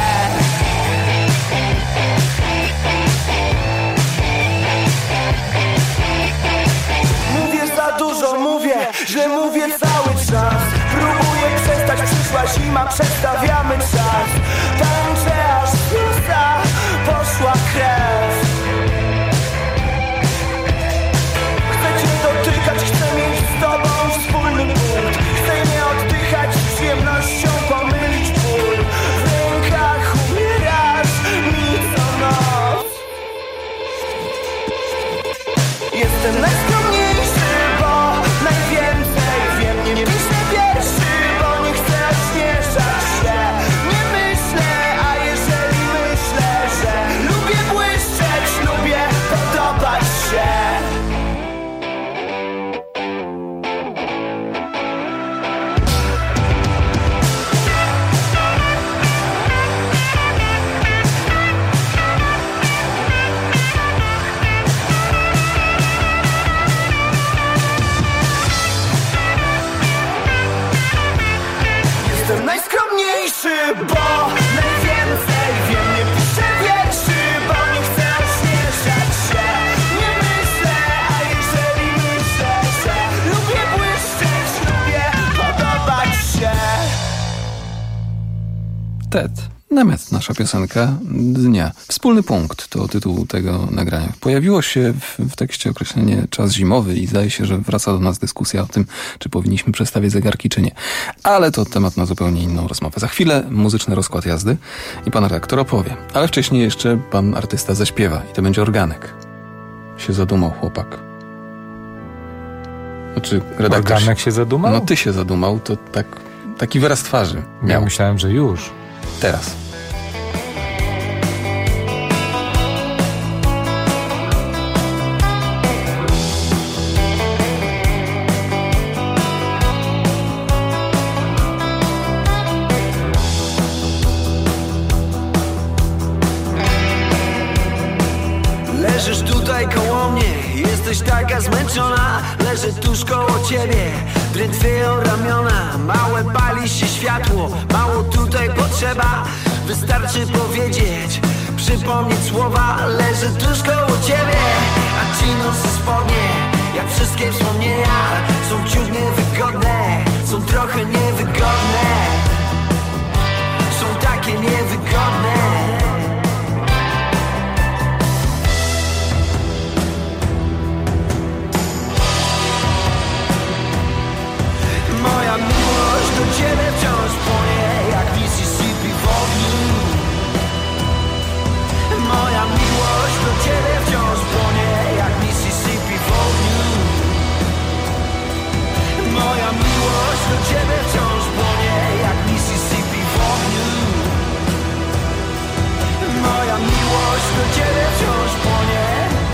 Mówię za dużo, mówię, że mówię cały czas. Próbuję przestać, przyszła zima, przestawiamy czas. Tańczę aż z nosa poszła krew. Chcę cię dotykać, chcę mieć z tobą wspólny punkt. Chcę nie oddychać, z przyjemnością pomylić ból. W rękach umierasz mi co noc. Jestem najskromniejszy, bo najwięcej wiem. Nie piszę wierszy, bo nie chcę ośmieszać się. Nie Remet, nasza piosenka dnia. Wspólny punkt to tytuł tego nagrania. Pojawiło się w tekście określenie czas zimowy i zdaje się, że wraca do nas dyskusja o tym, czy powinniśmy przestawiać zegarki, czy nie. Ale to temat na zupełnie inną rozmowę. Za chwilę muzyczny rozkład jazdy i pan redaktor opowie. Ale wcześniej jeszcze pan artysta zaśpiewa i to będzie organek. Się zadumał chłopak. Znaczy, redaktor organek się zadumał? No ty się zadumał, to taki wyraz twarzy miał. Ja myślałem, że już. Teraz. Leżysz tutaj koło mnie, jesteś taka zmęczona. Leżę tuż koło ciebie, drętwieją ramiona. Małe pali się światło, mało tutaj potrzeba. Wystarczy powiedzieć, przypomnieć słowa. Leżę tuż koło ciebie, a ci nosy spodnie, jak wszystkie wspomnienia, są ciut niewygodne, są trochę niewygodne, są takie niewygodne. Moja miłość do ciebie wciąż płonie jak Mississippi w ogniu. Moja miłość do ciebie wciąż płonie jak Mississippi w ogniu. Moja miłość do ciebie wciąż płonie jak Mississippi w ogniu. Moja miłość do ciebie wciąż płonie.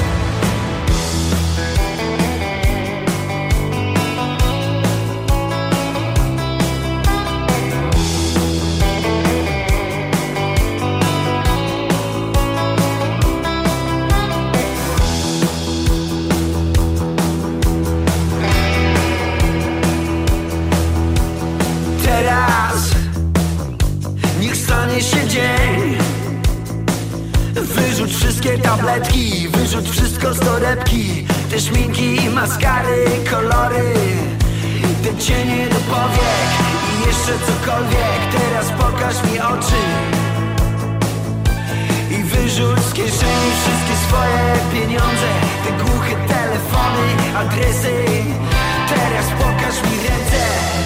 Niech stanie się dzień. Wyrzuć wszystkie tabletki, wyrzuć wszystko z torebki. Te szminki, maskary, kolory, te cienie do powiek i jeszcze cokolwiek. Teraz pokaż mi oczy i wyrzuć z kieszeni wszystkie swoje pieniądze. Te głuche telefony, adresy. Teraz pokaż mi ręce.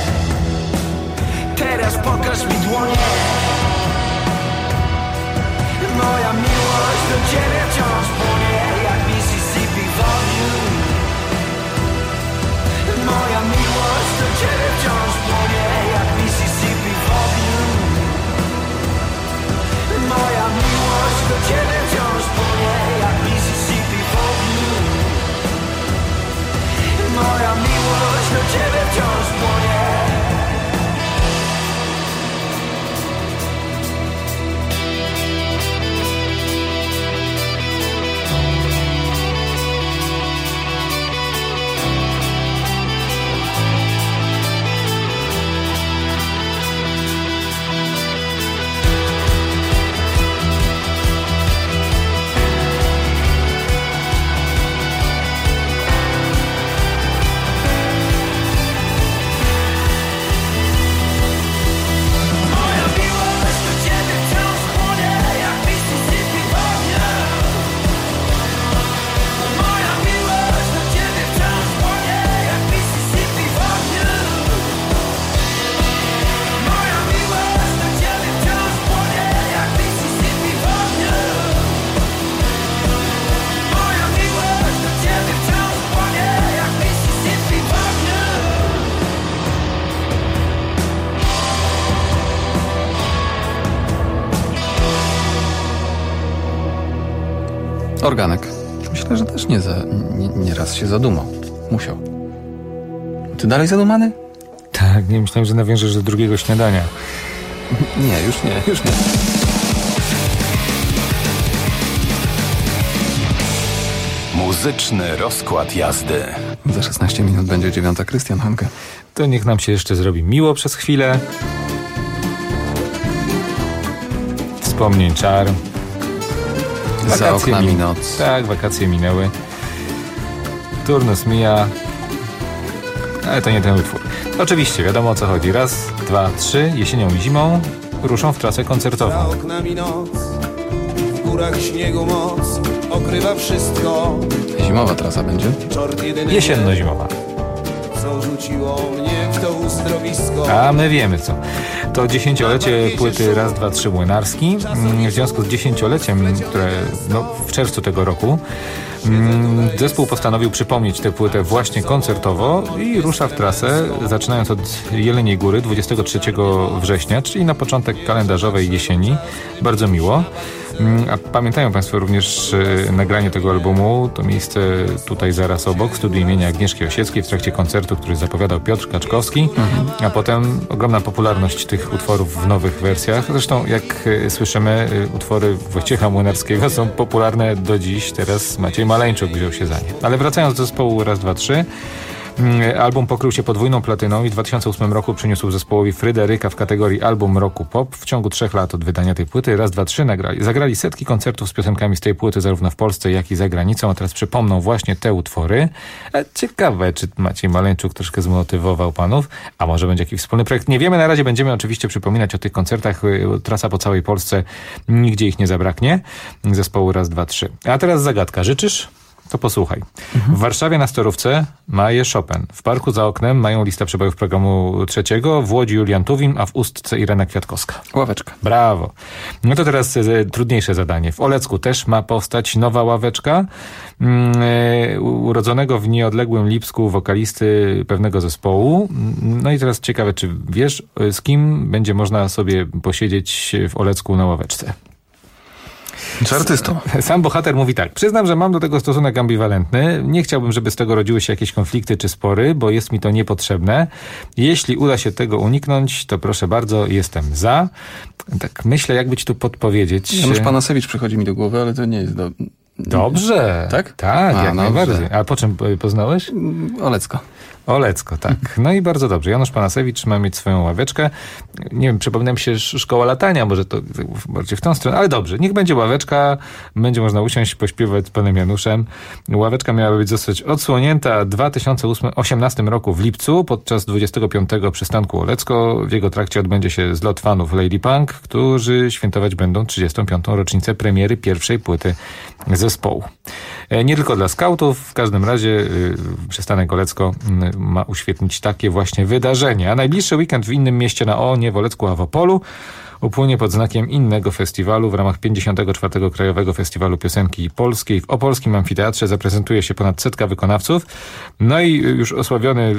Teraz pokaż mi dłonie. Moja miłość do ciebie wciąż płonie jak Mississippi w ogniu. Moja miłość do ciebie wciąż płonie jak Mississippi w ogniu. Moja miłość do ciebie wciąż płonie jak Mississippi w ogniu. Moja miłość do ciebie wciąż płonie. Organek. Myślę, że też nie raz się zadumał. Musiał. Ty dalej zadumany? Tak, nie myślałem, że nawiążesz do drugiego śniadania. Nie, już nie. Muzyczny rozkład jazdy. Za 16 minut będzie 9. Krystian Hanke. To niech nam się jeszcze zrobi miło przez chwilę. Wspomnień czar. Za oknami noc. Tak, wakacje minęły. Turnus mija. Ale to nie ten utwór. Oczywiście, wiadomo o co chodzi. Raz, dwa, trzy. Jesienią i zimą. ruszą w trasę koncertową. Za oknami noc, w górach śniegu moc okrywa wszystko. Zimowa trasa będzie? Jesienno-zimowa. Co rzuciło mnie w to uzdrowisko. A my wiemy co. To 10-lecie płyty Raz, dwa, trzy Młynarski. W związku z 10-leciem, które w czerwcu tego roku, zespół postanowił przypomnieć tę płytę właśnie koncertowo i rusza w trasę, zaczynając od Jeleniej Góry 23 września, czyli na początek kalendarzowej jesieni. Bardzo miło. A pamiętają Państwo również nagranie tego albumu, to miejsce tutaj zaraz obok, w studiu imienia Agnieszki Osieckiej w trakcie koncertu, który zapowiadał Piotr Kaczkowski, a potem ogromna popularność tych utworów w nowych wersjach. Zresztą jak słyszymy, utwory Wojciecha Młynarskiego są popularne do dziś. Teraz Maciej Maleńczuk wziął się za nie. Ale wracając do zespołu Raz, dwa, trzy. Album pokrył się podwójną platyną i w 2008 roku przyniósł zespołowi Fryderyka w kategorii Album Roku Pop. W ciągu 3 lat od wydania tej płyty Raz, dwa, trzy zagrali setki koncertów z piosenkami z tej płyty zarówno w Polsce, jak i za granicą, a teraz przypomną właśnie te utwory. Ciekawe, czy Maciej Maleńczuk troszkę zmotywował panów, a może będzie jakiś wspólny projekt. Nie wiemy, na razie będziemy oczywiście przypominać o tych koncertach. Trasa po całej Polsce, nigdzie ich nie zabraknie. Zespołu Raz, dwa, trzy. A teraz zagadka. Życzysz? To posłuchaj. W Warszawie na Storówce ma je Chopin. W parku za oknem mają listę przebojów programu trzeciego. W Łodzi Julian Tuwim, a w Ustce Irena Kwiatkowska. Ławeczka. Brawo. No to teraz trudniejsze zadanie. W Olecku też ma powstać nowa ławeczka. Urodzonego w nieodległym Lipsku wokalisty pewnego zespołu. No i teraz ciekawe, czy wiesz, z kim będzie można sobie posiedzieć w Olecku na ławeczce? Czy artystą? Sam bohater mówi tak. Przyznam, że mam do tego stosunek ambiwalentny. Nie chciałbym, żeby z tego rodziły się jakieś konflikty czy spory, bo jest mi to niepotrzebne. Jeśli uda się tego uniknąć, to proszę bardzo, jestem za. Tak myślę, jakby ci tu podpowiedzieć. Janusz Panasewicz przychodzi mi do głowy, ale to nie jest Dobrze. Tak? Tak, jak najbardziej. A po czym poznałeś? Olecko, tak. No i bardzo dobrze. Janusz Panasewicz ma mieć swoją ławeczkę. Nie wiem, przypomina mi się szkoła latania, może to bardziej w tą stronę, ale dobrze. Niech będzie ławeczka, będzie można usiąść, pośpiewać z panem Januszem. Ławeczka miała zostać odsłonięta w 2018 roku w lipcu podczas 25. przystanku Olecko. W jego trakcie odbędzie się zlot fanów Lady Punk, którzy świętować będą 35. rocznicę premiery pierwszej płyty zespołu. Nie tylko dla skautów, w każdym razie przystanek Olecko ma uświetnić takie właśnie wydarzenie. A najbliższy weekend w innym mieście nie w Olecku, a w Opolu upłynie pod znakiem innego festiwalu. W ramach 54. Krajowego Festiwalu Piosenki Polskiej w Opolskim Amfiteatrze zaprezentuje się ponad 100 wykonawców. No i już osławiony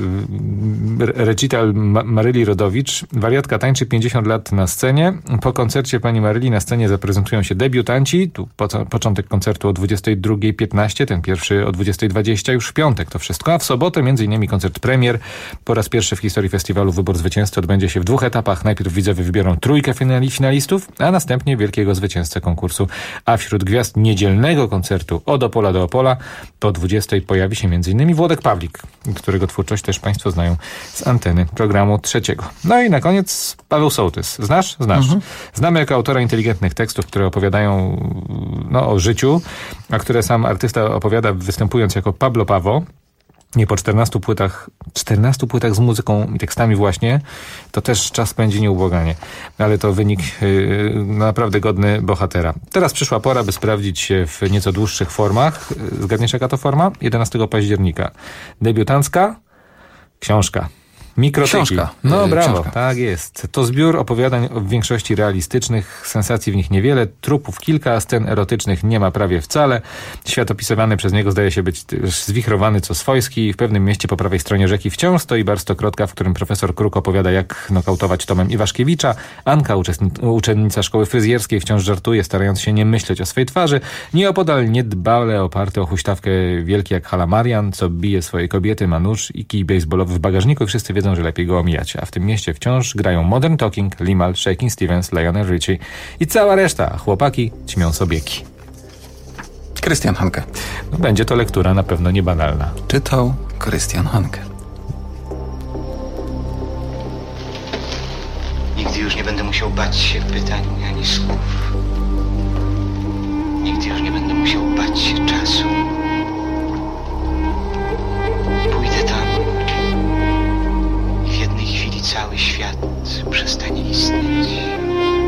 recital Maryli Rodowicz. Wariatka tańczy 50 lat na scenie. Po koncercie pani Maryli na scenie zaprezentują się debiutanci. Tu początek koncertu o 22:15, ten pierwszy o 20:20, już w piątek to wszystko. A w sobotę m.in. koncert premier. Po raz pierwszy w historii festiwalu wybór zwycięzcy odbędzie się w 2 etapach. Najpierw widzowie wybiorą trójkę finalistów, a następnie wielkiego zwycięzcę konkursu. A wśród gwiazd niedzielnego koncertu od Opola do Opola po 20:00 pojawi się m.in. Włodek Pawlik, którego twórczość też Państwo znają z anteny programu trzeciego. No i na koniec Paweł Sołtys. Znasz? Znasz. Znamy jako autora inteligentnych tekstów, które opowiadają o życiu, a które sam artysta opowiada występując jako Pablo Pawo. Nie po 14 płytach z muzyką i tekstami właśnie, to też czas spędzi nieubłaganie. Ale to wynik naprawdę godny bohatera. Teraz przyszła pora, by sprawdzić się w nieco dłuższych formach. Zgadniesz, jaka to forma? 11 października. Debiutancka książka. Mikrotyki. Książka. No brawo, Książka. Tak jest. To zbiór opowiadań w większości realistycznych, sensacji w nich niewiele, trupów kilka, scen erotycznych nie ma prawie wcale. Świat opisywany przez niego zdaje się być zwichrowany co swojski. W pewnym mieście po prawej stronie rzeki wciąż stoi bar Stokrotka, w którym profesor Kruk opowiada, jak nokautować Tomem Iwaszkiewicza. Anka, uczennica szkoły fryzjerskiej, wciąż żartuje, starając się nie myśleć o swej twarzy. Nieopodal niedbale oparty o huśtawkę wielki jak Hala Marian, co bije swojej kobiety, ma nóż i kij baseballowy w bagażniku i wszyscy wiedzą, że lepiej go omijać. A w tym mieście wciąż grają Modern Talking, Limal, Shakin' Stevens, Lionel Richie i cała reszta. Chłopaki ćmią sobieki. Krystian Hanke. No, będzie to lektura na pewno niebanalna. Czytał Krystian Hanke. Nigdy już nie będę musiał bać się pytań ani słów. Nigdy już nie będę musiał bać się czasu. Pójdę tam i w jednej chwili cały świat przestanie istnieć.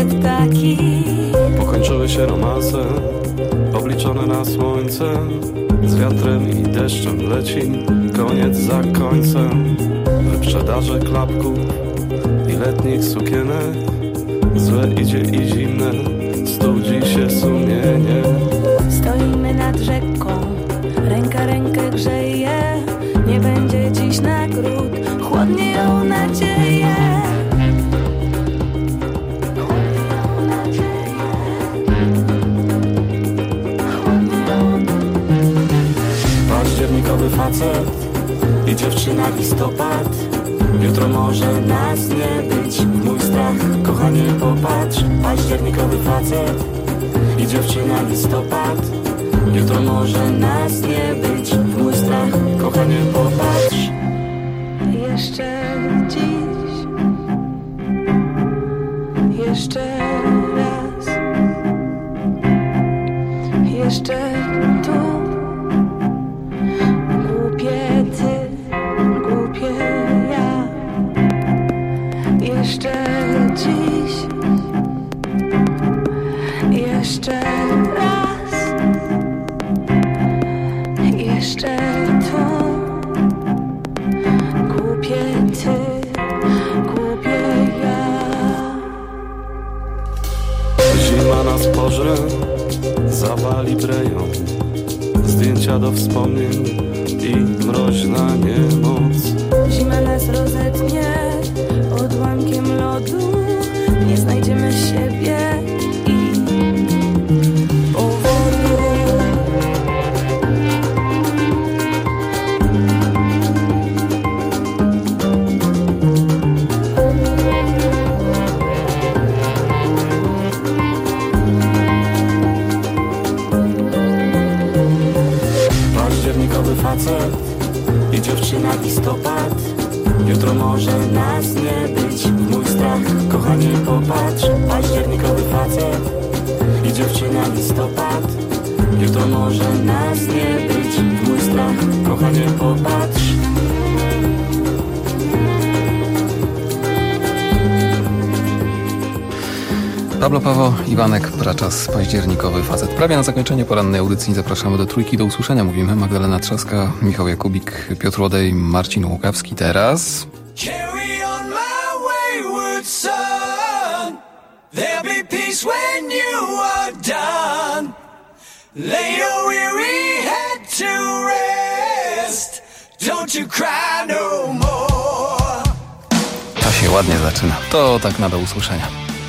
kwiat taki. Pokończyły się romanse, obliczone na słońce. Z wiatrem i deszczem leci koniec za końcem. Wyprzedaże klapków i letnich sukienek. Złe idzie i zimne, studzi się sumienie. Stoimy nad rzeką, ręka rękę grzeje. Nie będzie dziś nagród, chłodnie ją nadzieję. Październikowy facet i dziewczyna listopad. Jutro może nas nie być, w mój strach, kochanie, popatrz. Październikowy facet i dziewczyna listopad. Jutro może nas nie być, w mój strach, kochanie, popatrz. Jeszcze dziś, jeszcze raz, jeszcze tu. Głupie ty, głupie ja. Jeszcze dziś, jeszcze raz, jeszcze tu. Głupie ty, głupie ja. Zima nas pożre, zawali breją. Zdjęcia do wspomnień i mroźna niemoc. Zima nas rozetnie odłamkiem lodu. Nie znajdziemy siebie i powodu. Październikowy facet i dziewczyna listopad. Jutro może nas nie być, w mój strach, kochanie, popatrz. Październikowy facet i dziewczyna listopad. Jutro może nas nie być, w mój strach, kochanie, popatrz. Pablo Paweł, Iwanek, Praczas, październikowy facet. Prawie na zakończenie porannej audycji zapraszamy do Trójki. Do usłyszenia mówimy. Magdalena Trzaska, Michał Jakubik, Piotr Łodej, Marcin Łukawski. Teraz... Carry on my wayward son. There'll be peace when you are done. Lay your weary head to rest. Don't you cry no more. To się ładnie zaczyna. To tak do usłyszenia.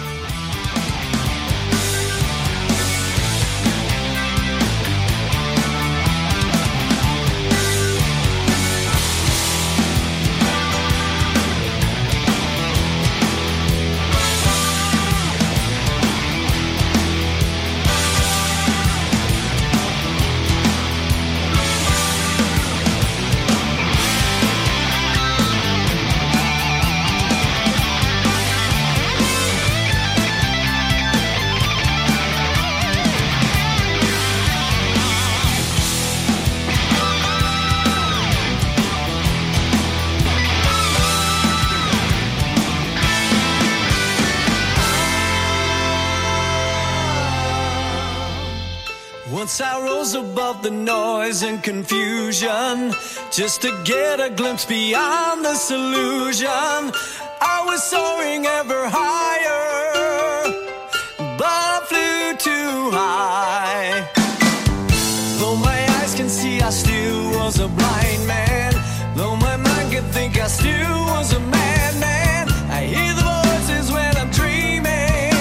Once I rose above the noise and confusion, just to get a glimpse beyond this illusion. I was soaring ever higher, but I flew too high. Though my eyes can see, I still was a blind man. Though my mind can think, I still was a madman. I hear the voices when I'm dreaming.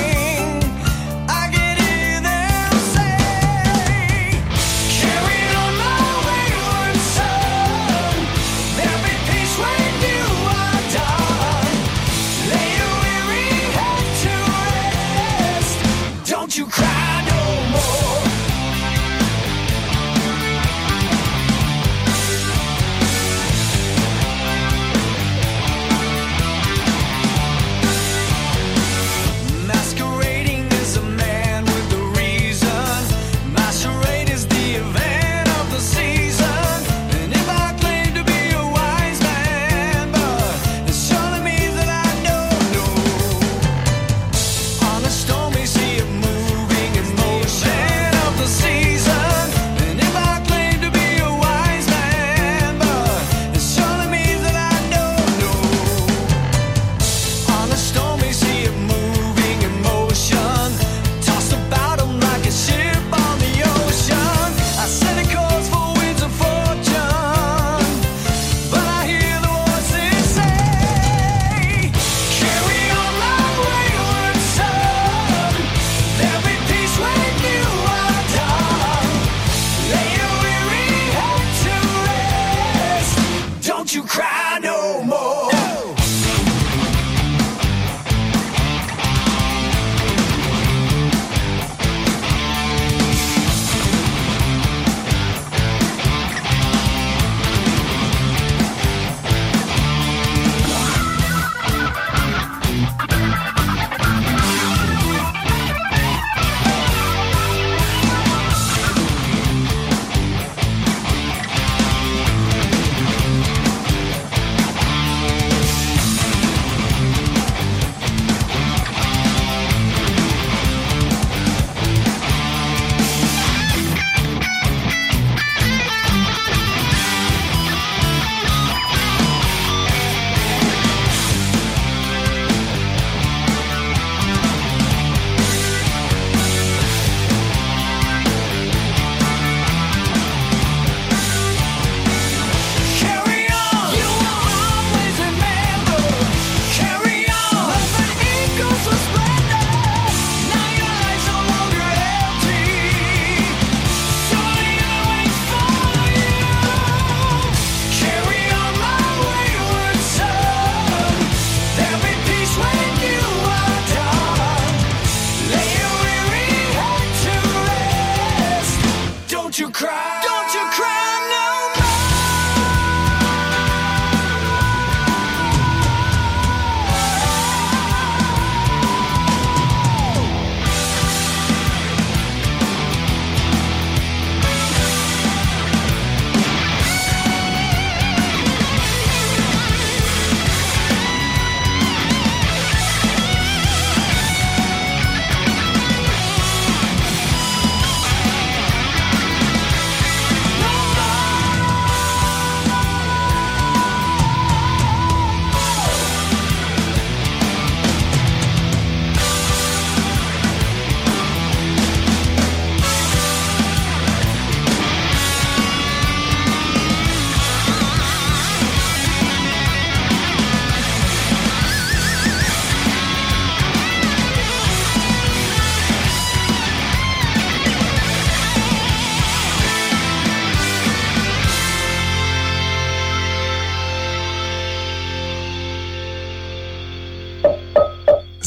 You cry no more. Masquerading as a man with a reason. Masquerade is the event of the season. And if I claim to be a wise man, but it surely means that I don't know. Honest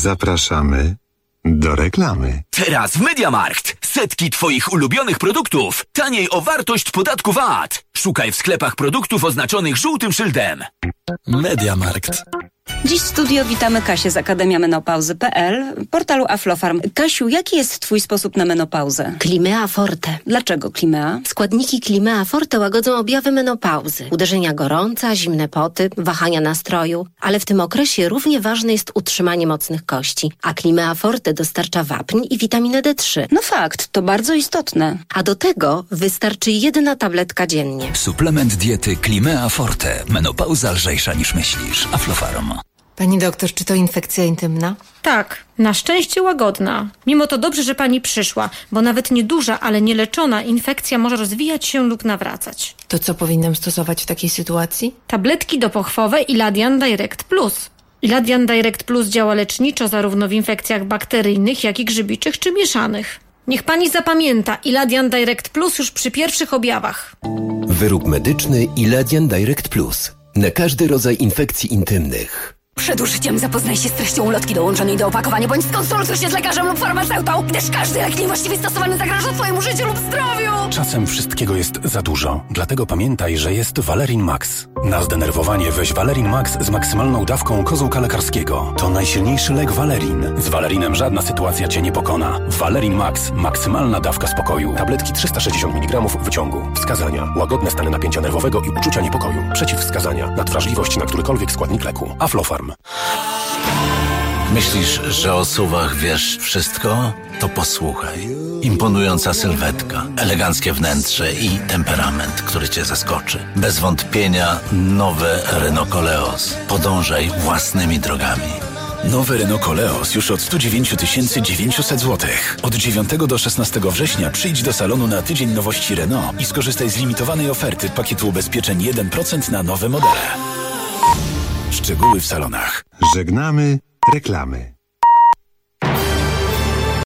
Zapraszamy do reklamy. Teraz w MediaMarkt. Setki Twoich ulubionych produktów. Taniej o wartość podatku VAT. Szukaj w sklepach produktów oznaczonych żółtym szyldem. MediaMarkt. Dziś w studio witamy Kasię z akademiamenopauzy.pl, portalu Aflofarm. Kasiu, jaki jest twój sposób na menopauzę? Climea Forte. Dlaczego Climea? Składniki Climea Forte łagodzą objawy menopauzy. Uderzenia gorąca, zimne poty, wahania nastroju. Ale w tym okresie równie ważne jest utrzymanie mocnych kości. A Climea Forte dostarcza wapń i witaminę D3. No fakt, to bardzo istotne. A do tego wystarczy 1 tabletka dziennie. Suplement diety Climea Forte. Menopauza lżejsza niż myślisz. Aflofarm. Pani doktor, czy to infekcja intymna? Tak, na szczęście łagodna. Mimo to dobrze, że pani przyszła, bo nawet nieduża, ale nieleczona infekcja może rozwijać się lub nawracać. To co powinnam stosować w takiej sytuacji? Tabletki dopochwowe Iladian Direct Plus. Iladian Direct Plus działa leczniczo zarówno w infekcjach bakteryjnych, jak i grzybiczych czy mieszanych. Niech pani zapamięta Iladian Direct Plus już przy pierwszych objawach. Wyrób medyczny Iladian Direct Plus. Na każdy rodzaj infekcji intymnych. Przed użyciem zapoznaj się z treścią ulotki dołączonej do opakowania, bądź skonsultuj się z lekarzem lub farmaceutą, gdyż każdy lek niewłaściwie stosowany zagraża twojemu życiu lub zdrowiu. Czasem wszystkiego jest za dużo, dlatego pamiętaj, że jest Valerin Max. Na zdenerwowanie weź Valerin Max z maksymalną dawką kozłka lekarskiego. To najsilniejszy lek Valerin. Z Valerinem żadna sytuacja cię nie pokona. Valerin Max. Maksymalna dawka spokoju. Tabletki 360 mg wyciągu. Wskazania. Łagodne stany napięcia nerwowego i uczucia niepokoju. Przeciwwskazania. Nadwrażliwość na którykolwiek składnik leku. Aflofarm. Myślisz, że o SUV-ach wiesz wszystko? To posłuchaj. Imponująca sylwetka, eleganckie wnętrze i temperament, który cię zaskoczy. Bez wątpienia nowe Renault Koleos. Podążaj własnymi drogami. Nowy Renault Koleos już od 109 900 zł. Od 9 do 16 września przyjdź do salonu na tydzień nowości Renault i skorzystaj z limitowanej oferty pakietu ubezpieczeń 1% na nowe modele. Szczegóły w salonach. Żegnamy reklamy.